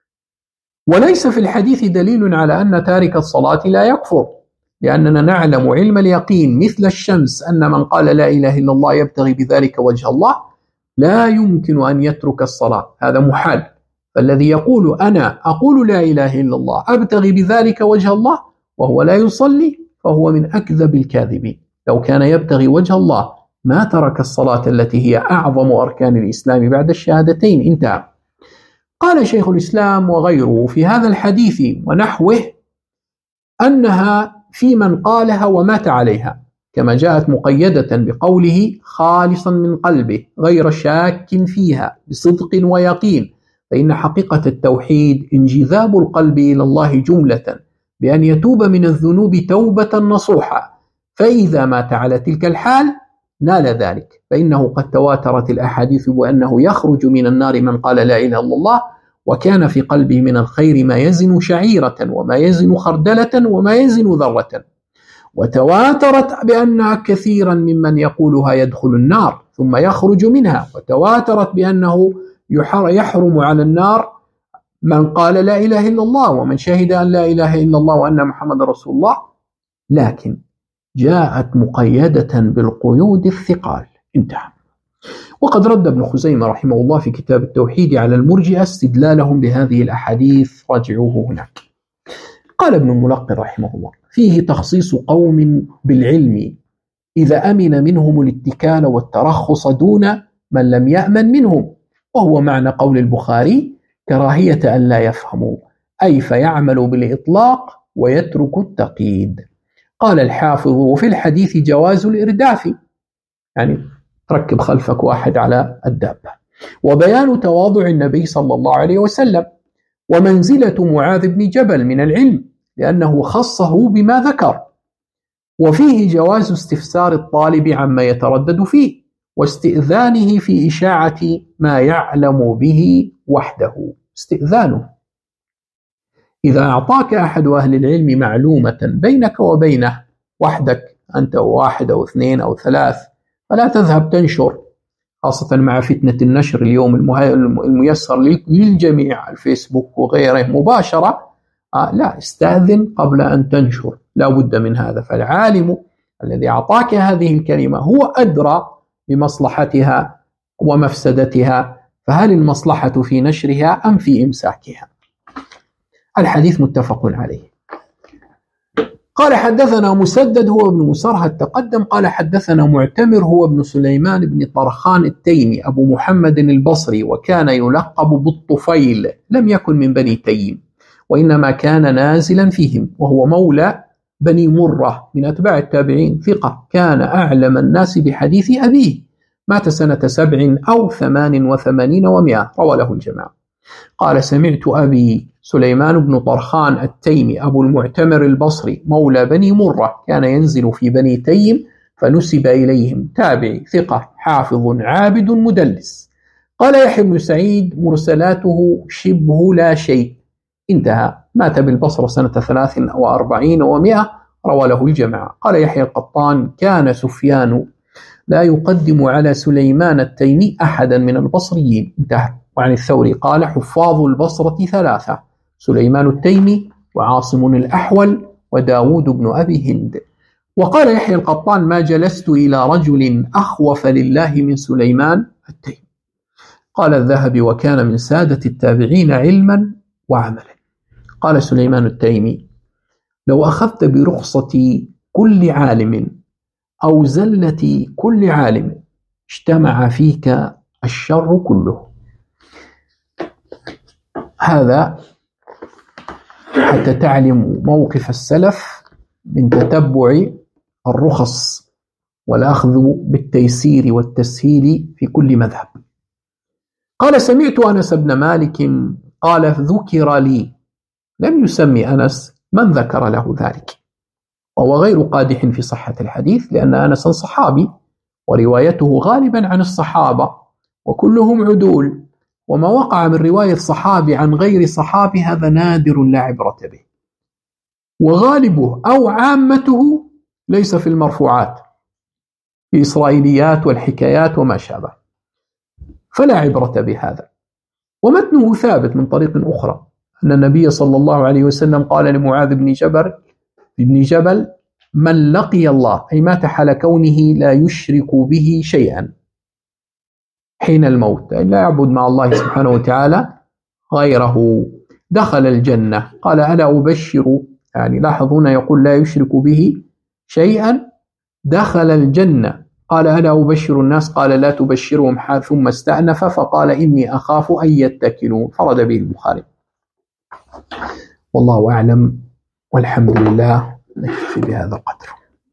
وليس في الحديث دليل على أن تارك الصلاة لا يكفر، لأننا نعلم علم اليقين مثل الشمس أن من قال لا إله إلا الله يبتغي بذلك وجه الله لا يمكن أن يترك الصلاة، هذا محال. فالذي يقول أنا أقول لا إله إلا الله أبتغي بذلك وجه الله وهو لا يصلي فهو من أكذب الكاذبين. لو كان يبتغي وجه الله ما ترك الصلاة التي هي أعظم أركان الإسلام بعد الشهادتين. انتهى. قال شيخ الإسلام وغيره في هذا الحديث ونحوه أنها في من قالها ومات عليها، كما جاءت مقيدة بقوله خالصا من قلبه غير شاك فيها بصدق ويقين، فإن حقيقة التوحيد انجذاب القلب إلى الله جملة بأن يتوب من الذنوب توبة نصوحة، فإذا مات على تلك الحال نال ذلك، فإنه قد تواترت الأحاديث بأنه يخرج من النار من قال لا إله إلا الله وكان في قلبه من الخير ما يزن شعيرة وما يزن خردلة وما يزن ذرة. وتواترت بأن كثيرا ممن يقولها يدخل النار ثم يخرج منها، وتواترت بأنه يحرم على النار من قال لا إله إلا الله ومن شهد أن لا إله إلا الله وأن محمد رسول الله، لكن جاءت مقيدة بالقيود الثقال. انتهى. وقد رد ابن خزيمة رحمه الله في كتاب التوحيد على المرجئة استدلالهم بهذه الأحاديث، رجعوه هناك. قال ابن الملقن رحمه الله: فيه تخصيص قوم بالعلم إذا أمن منهم الاتكال والترخص دون من لم يأمن منهم، وهو معنى قول البخاري: كراهية أن لا يفهموا، أي فيعمل بالإطلاق ويترك التقييد. قال الحافظ: وفي الحديث جواز الإرداف، يعني تركب خلفك واحد على الدابة، وبيان تواضع النبي صلى الله عليه وسلم، ومنزلة معاذ بن جبل من العلم لأنه خصه بما ذكر، وفيه جواز استفسار الطالب عما يتردد فيه، واستئذانه في إشاعة ما يعلم به وحده. استئذانه إذا أعطاك أحد أهل العلم معلومة بينك وبينه وحدك، أنت وواحد أو اثنين أو ثلاث، فلا تذهب تنشر، خاصة مع فتنة النشر اليوم الميسر للجميع، الفيسبوك وغيره مباشرة. لا، استأذن قبل أن تنشر، لا بد من هذا. فالعالم الذي أعطاك هذه الكلمة هو أدرى بمصلحتها ومفسدتها، فهل المصلحة في نشرها أم في إمساكها؟ الحديث متفق عليه. قال: حدثنا مسدد هو ابن مسرهد تقدم. قال: حدثنا معتمر هو ابن سليمان بن طرخان التيمي أبو محمد البصري، وكان يلقب بالطفيل، لم يكن من بني تيم وإنما كان نازلا فيهم، وهو مولى بني مرة من أتباع التابعين، ثقة، كان أعلم الناس بحديث أبيه، مات سنة 7 أو 88 و100، روى له الجماعة. قال: سمعت أبي سليمان بن طرخان التيمي أبو المعتمر البصري مولى بني مرة، كان ينزل في بني تيم فنسب إليهم، تابعي، ثقة، حافظ، عابد، مدلس. قال يحيى بن سعيد: مرسلاته شبه لا شيء، انتهى. مات بالبصرة سنة 43 و100، روى له الجماعة. قال يحيى القطان: كان سفيان لا يقدم على سليمان التيمي أحدا من البصريين، انتهى. وعن الثوري قال: حفاظ البصرة 3: سليمان التيمي وعاصم الأحول وداود بن أبي هند. وقال يحيى القطان: ما جلست إلى رجل أخوف لله من سليمان التيمي. قال الذهبي: وكان من سادة التابعين علما وعملا. قال سليمان التيمي: لو أخذت برخصة كل عالم أو زلة كل عالم اجتمع فيك الشر كله. هذا حتى تعلم موقف السلف من تتبع الرخص والأخذ بالتيسير والتسهيل في كل مذهب. قال: سمعت أنس بن مالك قال: ذكر لي، لم يسمي أنس من ذكر له ذلك، وهو غير قادح في صحة الحديث، لأن أنس صحابي وروايته غالبا عن الصحابة وكلهم عدول، وما وقع من رواية صحابي عن غير صحابي هذا نادر لا عبرة به، وغالبه أو عامته ليس في المرفوعات، في الإسرائيليات والحكايات وما شابه، فلا عبرة بهذا. ومتنه ثابت من طريق أخرى أن النبي صلى الله عليه وسلم قال لمعاذ بن جبل: من لقي الله، أي مات حال كونه لا يشرك به شيئا حين الموت، أي لا يعبد مع الله سبحانه وتعالى غيره، دخل الجنة. قال: ألا أبشر، يعني لاحظون يقول لا يشرك به شيئا، دخل الجنة. قال: ألا أبشر الناس؟ قال: لا تبشرهم. ثم استأنف فقال: إني أخاف أن يتكلون، فرد به البخاري. والله أعلم، والحمد لله، نكتفي بهذا القدر.